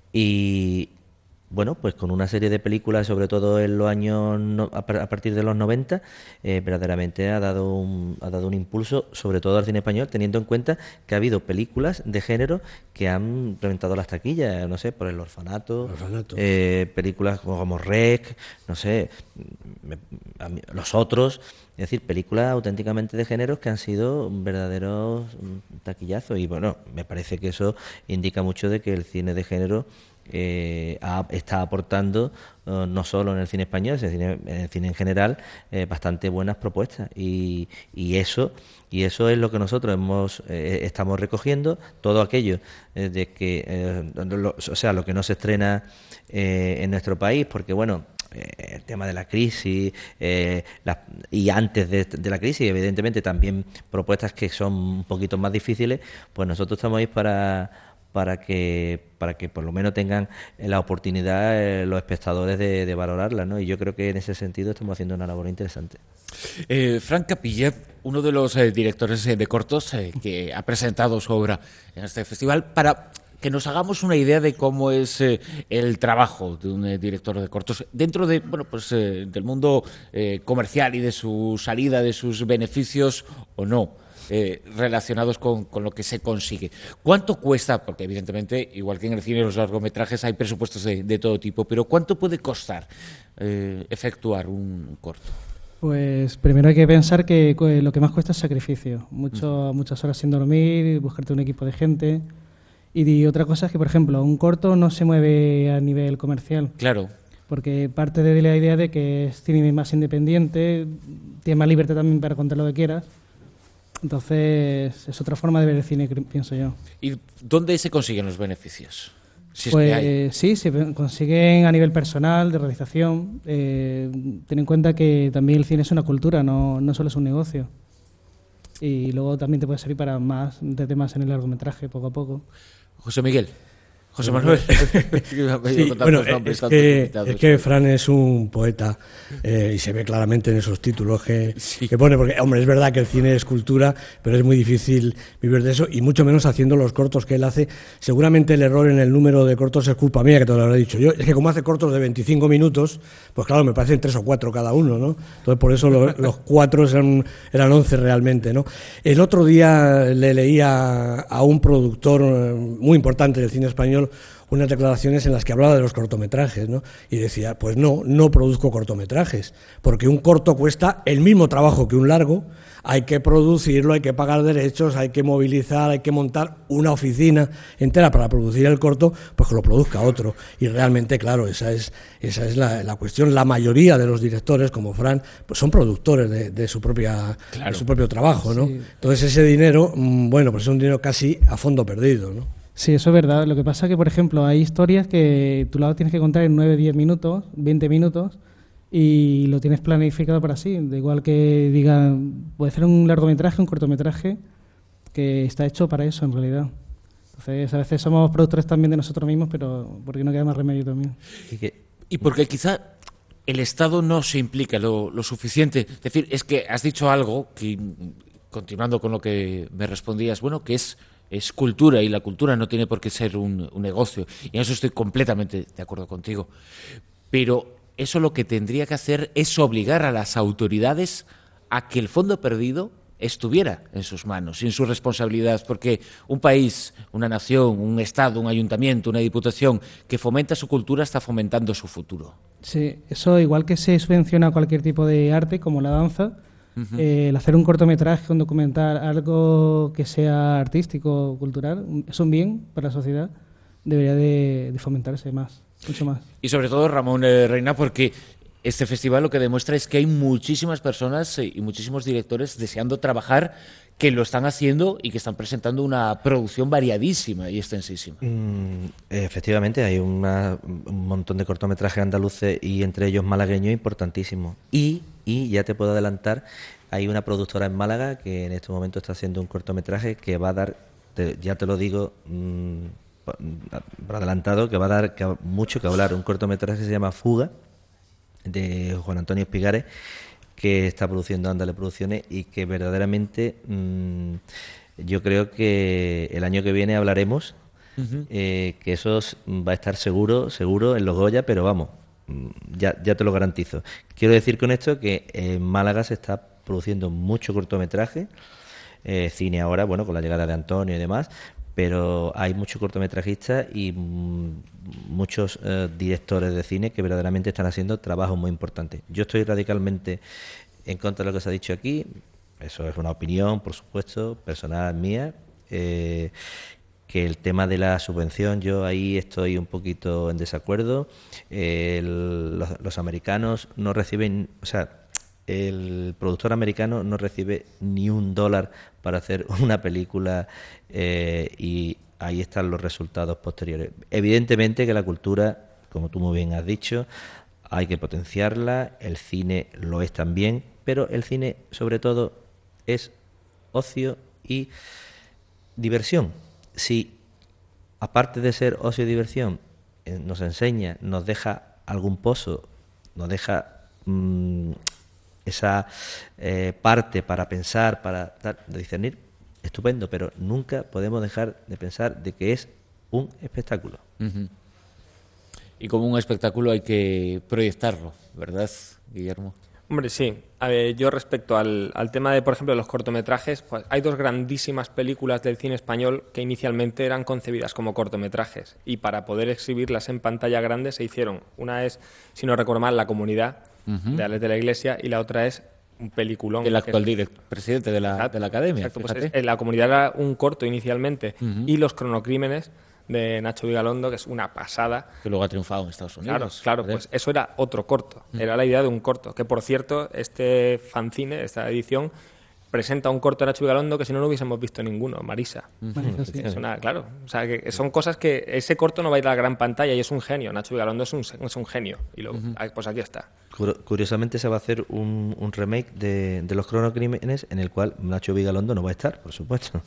Y bueno, pues con una serie de películas, sobre todo en los años, no, a partir de los noventa, eh, verdaderamente ha dado, un, ha dado un impulso, sobre todo al cine español, teniendo en cuenta que ha habido películas de género que han reventado las taquillas, no sé, por El Orfanato, Orfanato. Eh, películas como, como Rec, no sé, me, mí, Los Otros, es decir, películas auténticamente de géneros que han sido verdaderos taquillazos. Y bueno, me parece que eso indica mucho de que el cine de género Eh, ha, está aportando uh, no solo en el cine español, sino en el cine en general, eh, bastante buenas propuestas, y, y eso y eso es lo que nosotros hemos eh, estamos recogiendo, todo aquello eh, de que eh, lo, o sea lo que no se estrena eh, en nuestro país, porque bueno, eh, el tema de la crisis eh, la, y antes de, de la crisis, evidentemente también propuestas que son un poquito más difíciles, pues nosotros estamos ahí para para que para que por lo menos tengan la oportunidad eh, los espectadores de, de valorarla, ¿no? Y yo creo que en ese sentido estamos haciendo una labor interesante. Eh, Fran Capilla, uno de los eh, directores eh, de cortos eh, que ha presentado su obra en este festival, para que nos hagamos una idea de cómo es eh, el trabajo de un eh, director de cortos dentro de bueno pues eh, del mundo eh, comercial y de su salida, de sus beneficios o no. Eh, relacionados con, con lo que se consigue. ¿Cuánto cuesta? Porque evidentemente, igual que en el cine, los largometrajes hay presupuestos de, de todo tipo, pero ¿cuánto puede costar eh, efectuar un corto? Pues primero hay que pensar que lo que más cuesta es sacrificio, mucho, muchas horas sin dormir, buscarte un equipo de gente. Y otra cosa es que, por ejemplo, un corto no se mueve a nivel comercial. Claro. Porque parte de la idea de que es cine más independiente, tiene más libertad también para contar lo que quieras. Entonces, es otra forma de ver el cine, pienso yo. ¿Y dónde se consiguen los beneficios? Si es pues que hay. sí, se consiguen a nivel personal, de realización. Eh, ten en cuenta que también el cine es una cultura, no, no solo es un negocio. Y luego también te puede servir para más de temas en el largometraje, poco a poco. José Miguel. José Manuel. Sí, bueno, es que, es que Fran es un poeta eh, y se ve claramente en esos títulos que, sí. que pone, porque, hombre, es verdad que el cine es cultura, pero es muy difícil vivir de eso, y mucho menos haciendo los cortos que él hace. Seguramente el error en el número de cortos es culpa mía, que te lo habré dicho yo. Es que como hace cortos de veinticinco minutos, pues claro, me parecen tres o cuatro cada uno, ¿no? Entonces por eso lo, los cuatro eran, eran once realmente, ¿no? El otro día le leía a un productor muy importante del cine español unas declaraciones en las que hablaba de los cortometrajes, ¿no? Y decía, pues no, no produzco cortometrajes, porque un corto cuesta el mismo trabajo que un largo, hay que producirlo, hay que pagar derechos, hay que movilizar, hay que montar una oficina entera para producir el corto, pues que lo produzca otro. Y realmente, claro, esa es esa es la, la cuestión. La mayoría de los directores, como Fran, pues son productores de, de su propia claro. de su propio trabajo, ¿no? Sí. Entonces ese dinero, bueno, pues es un dinero casi a fondo perdido, ¿no? Sí, eso es verdad. Lo que pasa es que, por ejemplo, hay historias que tú las tienes que contar en nueve, diez minutos, veinte minutos, y lo tienes planificado para así. De igual que digan, puede ser un largometraje, un cortometraje, que está hecho para eso en realidad. Entonces, a veces somos productores también de nosotros mismos, pero porque no queda más remedio también. Y, que, y porque quizá el Estado no se implica lo, lo suficiente. Es decir, es que has dicho algo que, continuando con lo que me respondías, bueno, que es, es cultura, y la cultura no tiene por qué ser un, un negocio. Y en eso estoy completamente de acuerdo contigo. Pero eso lo que tendría que hacer es obligar a las autoridades a que el fondo perdido estuviera en sus manos, en su responsabilidad, porque un país, una nación, un Estado, un ayuntamiento, una diputación que fomenta su cultura está fomentando su futuro. Sí, eso igual que se subvenciona cualquier tipo de arte, como la danza, uh-huh. eh, el hacer un cortometraje, un documental, algo que sea artístico o cultural, es un bien para la sociedad, debería de, de fomentarse más, mucho más. Y sobre todo, Ramón eh, Reina, porque este festival lo que demuestra es que hay muchísimas personas y muchísimos directores deseando trabajar, que lo están haciendo y que están presentando una producción variadísima y extensísima. Mm, efectivamente, hay una, un montón de cortometrajes andaluces y entre ellos malagueños importantísimos. Y, y ya te puedo adelantar, hay una productora en Málaga que en este momento está haciendo un cortometraje que va a dar, te, ya te lo digo mmm, por adelantado, que va a dar que, mucho que hablar. Un cortometraje que se llama Fuga, de Juan Antonio Espigares, que está produciendo Ándale Producciones y que verdaderamente mmm, yo creo que el año que viene hablaremos, uh-huh. eh, que eso va a estar seguro, seguro en los Goya, pero vamos, ya, ya te lo garantizo. Quiero decir con esto que en Málaga se está produciendo mucho cortometraje, eh, cine ahora, bueno, con la llegada de Antonio y demás, pero hay muchos cortometrajistas y mmm, muchos eh, directores de cine que verdaderamente están haciendo trabajos muy importantes. Yo estoy radicalmente en contra de lo que se ha dicho aquí, eso es una opinión, por supuesto, personal mía, eh, que el tema de la subvención, yo ahí estoy un poquito en desacuerdo. Eh, el, los, los americanos no reciben, o sea, el productor americano no recibe ni un dólar para hacer una película eh, y ahí están los resultados posteriores. Evidentemente que la cultura, como tú muy bien has dicho, hay que potenciarla, el cine lo es también, pero el cine sobre todo es ocio y diversión. Si aparte de ser ocio y diversión eh, nos enseña, nos deja algún pozo, nos deja mmm, esa eh, parte para pensar, para dar, de discernir, estupendo, pero nunca podemos dejar de pensar de que es un espectáculo. Uh-huh. Y como un espectáculo hay que proyectarlo, ¿verdad, Guillermo? Hombre, sí. A ver, yo respecto al, al tema de, por ejemplo, los cortometrajes, pues hay dos grandísimas películas del cine español que inicialmente eran concebidas como cortometrajes y para poder exhibirlas en pantalla grande se hicieron. Una es, si no recuerdo mal, La Comunidad, uh-huh. de Alex de la Iglesia, y la otra es un peliculón. El actual que, presidente de la, exacto, de la Academia. Exacto, pues es, La Comunidad era un corto inicialmente, uh-huh. y Los Cronocrímenes, de Nacho Vigalondo, que es una pasada. Que luego ha triunfado en Estados Unidos. Claro, claro, pues eso era otro corto, mm. era la idea de un corto, que por cierto, este fanzine, esta edición, presenta un corto de Nacho Vigalondo que si no, no hubiésemos visto ninguno, Marisa. Mm-hmm. Sí. Es una, claro, o sea, que son cosas que ese corto no va a ir a la gran pantalla y es un genio, Nacho Vigalondo es un, es un genio, y luego, mm-hmm. pues aquí está. Curiosamente se va a hacer un, un remake de, de Los Cronocrímenes en el cual Nacho Vigalondo no va a estar, por supuesto.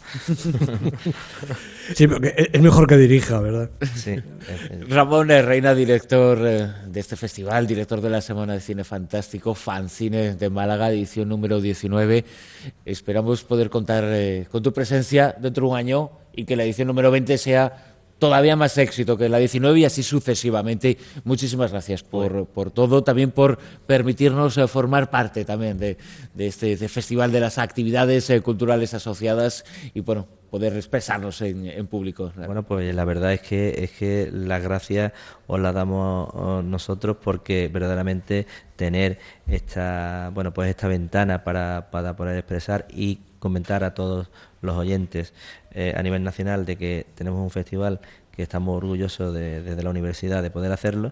Sí, porque es mejor que dirija, ¿verdad? Sí. Ramón Reina, director de este festival, director de la Semana de Cine Fantástico, Fanzine de Málaga, edición número diecinueve. Esperamos poder contar eh, con tu presencia dentro de un año y que la edición número veinte sea todavía más éxito que la diecinueve y así sucesivamente. Muchísimas gracias por, por todo, también por permitirnos eh, formar parte también de, de este de festival, de las actividades eh, culturales asociadas y bueno, poder expresarnos en, en público. Bueno, pues la verdad es que es que las gracias os las damos nosotros porque verdaderamente tener esta bueno pues esta ventana para, para poder expresar y comentar a todos los oyentes eh, a nivel nacional de que tenemos un festival que estamos orgullosos de, desde la universidad de poder hacerlo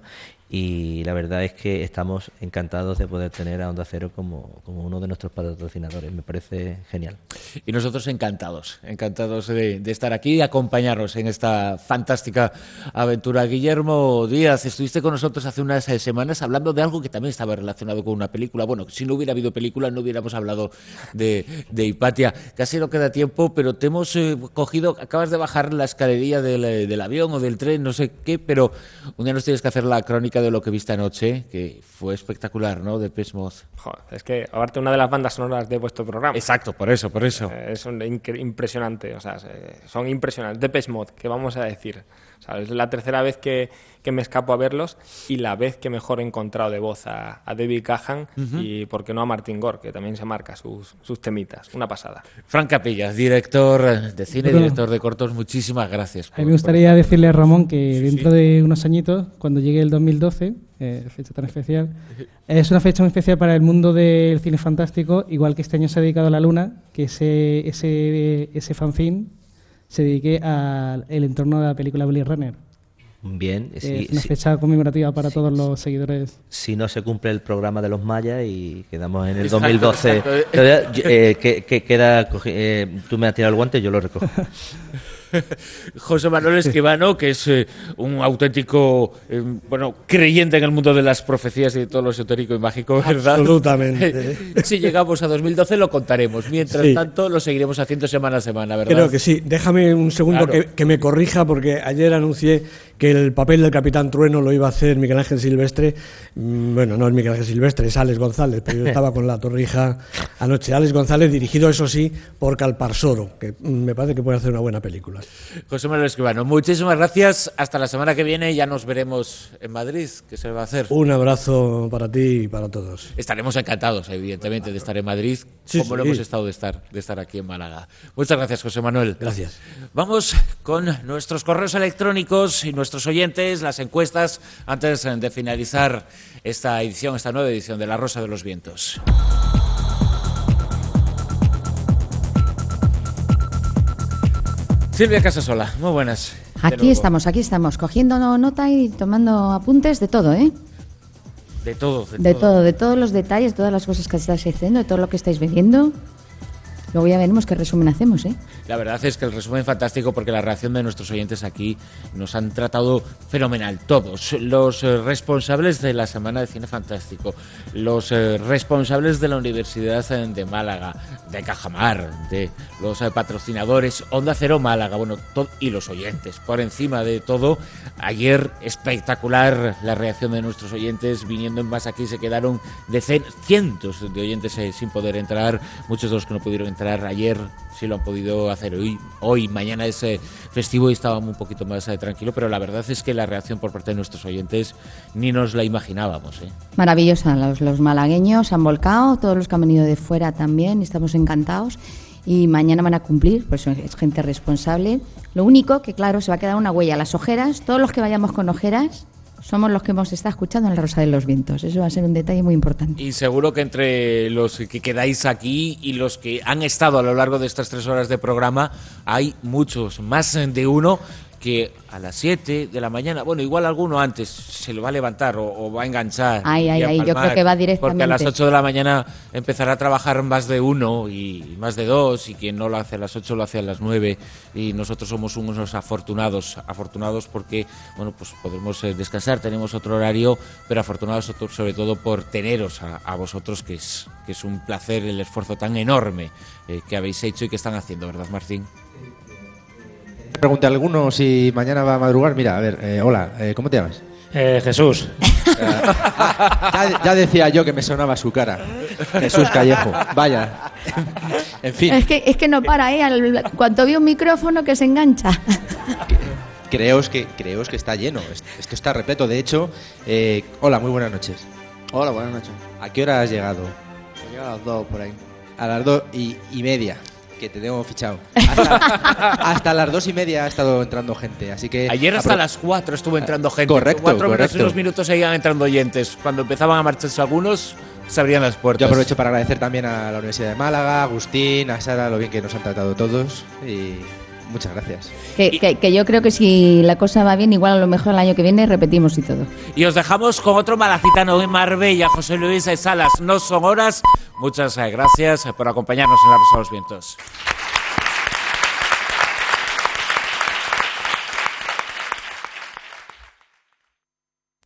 y la verdad es que estamos encantados de poder tener a Onda Cero como, como uno de nuestros patrocinadores. Me parece genial. Y nosotros encantados, encantados de, de estar aquí y acompañaros en esta fantástica aventura. Guillermo Díaz, estuviste con nosotros hace unas semanas hablando de algo que también estaba relacionado con una película. Bueno, si no hubiera habido película no hubiéramos hablado de, de Hipatia. Casi no queda tiempo, pero te hemos eh, cogido, acabas de bajar la escalerilla del, del avión o del tren, no sé qué, pero un día nos tienes que hacer la crónica de lo que viste anoche, que fue espectacular, ¿no? De Depeche Mode. Joder, es que aparte una de las bandas sonoras de vuestro programa. Exacto, por eso, por eso. Eh, es un, incre- impresionante, o sea, son impresionantes. Depeche Mode, ¿qué vamos a decir? O sea, es la tercera vez que, que me escapo a verlos y la vez que mejor he encontrado de voz a, a David Gahan uh-huh. y, por qué no, a Martin Gore, que también se marca sus, sus temitas. Una pasada. Fran Capillas, director de cine, bueno, director de cortos, muchísimas gracias. Por, a mí me gustaría decirle a Ramón que sí, dentro sí. de unos añitos, cuando llegue el dos mil doce, eh, fecha tan especial, es una fecha muy especial para el mundo del cine fantástico, igual que este año se ha dedicado a la Luna, que ese, ese, ese fanzine se dedique al entorno de la película Blade Runner. Bien, sí, es una sí, fecha conmemorativa para sí, todos los seguidores. Si no se cumple el programa de los mayas y quedamos en el exacto, dos mil doce. Exacto. Eh, que, que queda, eh, tú me has tirado el guante, yo lo recojo. José Manuel Escribano, que es eh, un auténtico eh, bueno, creyente en el mundo de las profecías y de todo lo esotérico y mágico, ¿verdad? Absolutamente. Si llegamos a dos mil doce lo contaremos. Mientras sí. tanto, lo seguiremos haciendo semana a semana, ¿verdad? Creo que sí. Déjame un segundo claro. que, que me corrija, porque ayer anuncié que el papel del Capitán Trueno lo iba a hacer Miguel Ángel Silvestre. Bueno, no es Miguel Ángel Silvestre, es Alex González, pero yo estaba con la torrija anoche. Alex González, dirigido, eso sí, por Calparsoro, que me parece que puede hacer una buena película. José Manuel Escribano, muchísimas gracias. Hasta la semana que viene ya nos veremos en Madrid. ¿Qué se va a hacer? Un abrazo para ti y para todos. Estaremos encantados, evidentemente, de estar en Madrid, sí, como sí. lo hemos estado de estar, de estar aquí en Málaga. Muchas gracias, José Manuel. Gracias. Vamos con nuestros correos electrónicos y nuestros oyentes, las encuestas, antes de finalizar esta edición, esta nueva edición de La Rosa de los Vientos. Silvia Casasola, muy buenas. Aquí estamos, aquí estamos, cogiendo nota y tomando apuntes de todo, ¿eh? De todo, de, de todo. todo, de todos los detalles, todas las cosas que estáis haciendo, de todo lo que estáis viendo. Luego ya veremos qué resumen hacemos, ¿eh? La verdad es que el resumen es fantástico porque la reacción de nuestros oyentes aquí nos han tratado fenomenal. Todos, los eh, responsables de la Semana de Cine Fantástico, los eh, responsables de la Universidad de Málaga, de Cajamar, de los eh, patrocinadores, Onda Cero Málaga, bueno, to- y los oyentes. Por encima de todo, ayer espectacular la reacción de nuestros oyentes, viniendo en más aquí se quedaron decenas, cientos de oyentes eh, sin poder entrar, muchos de los que no pudieron entrar ayer sí lo han podido hacer hoy, hoy mañana es eh, festivo y estábamos un poquito más eh, tranquilo, pero la verdad es que la reacción por parte de nuestros oyentes ni nos la imaginábamos. ¿eh? Maravillosa, los, los malagueños han volcado, todos los que han venido de fuera también, estamos encantados y mañana van a cumplir, pues es gente responsable. Lo único que, claro, se va a quedar una huella, las ojeras, todos los que vayamos con ojeras somos los que hemos estado escuchando en La Rosa de los Vientos. Eso va a ser un detalle muy importante. Y seguro que entre los que quedáis aquí y los que han estado a lo largo de estas tres horas de programa, hay muchos, más de uno, que a las siete de la mañana, bueno, igual alguno antes se lo va a levantar o, o va a enganchar. Ay, ay, ay, yo creo que va directamente. Porque a las ocho de la mañana empezará a trabajar más de uno y más de dos, y quien no lo hace a las ocho lo hace a las nueve, y nosotros somos unos afortunados, afortunados porque, bueno, pues podemos descansar, tenemos otro horario, pero afortunados sobre todo por teneros a, a vosotros, que es, que es un placer el esfuerzo tan enorme eh, que habéis hecho y que están haciendo, ¿verdad, Martín? Pregunté a alguno si mañana va a madrugar. Mira, a ver, eh, hola, eh, ¿cómo te llamas? Eh, Jesús. Eh, ya, ya decía yo que me sonaba su cara. Jesús Callejo. Vaya. En fin. Es que, es que no para, ¿eh? Al, cuando ve un micrófono que se engancha. Creos que, creos que está lleno. Esto está repleto. De hecho, eh, hola, muy buenas noches. Hola, buenas noches. ¿A qué hora has llegado? He llegado a las dos por ahí. A las dos y, y media. Que te tengo fichado. Hasta, hasta las dos y media ha estado entrando gente, así que... Ayer hasta las cuatro estuvo entrando gente. Correcto, Cuatro correcto. menos unos minutos seguían entrando oyentes. Cuando empezaban a marcharse algunos, se abrían las puertas. Yo aprovecho para agradecer también a la Universidad de Málaga, a Agustín, a Sara, lo bien que nos han tratado todos. Y Muchas gracias. Que, que, que yo creo que si la cosa va bien, igual a lo mejor el año que viene repetimos y todo. Y os dejamos con otro malacitano en Marbella, José Luis Salas. No son horas. Muchas gracias por acompañarnos en La Rosa de los Vientos.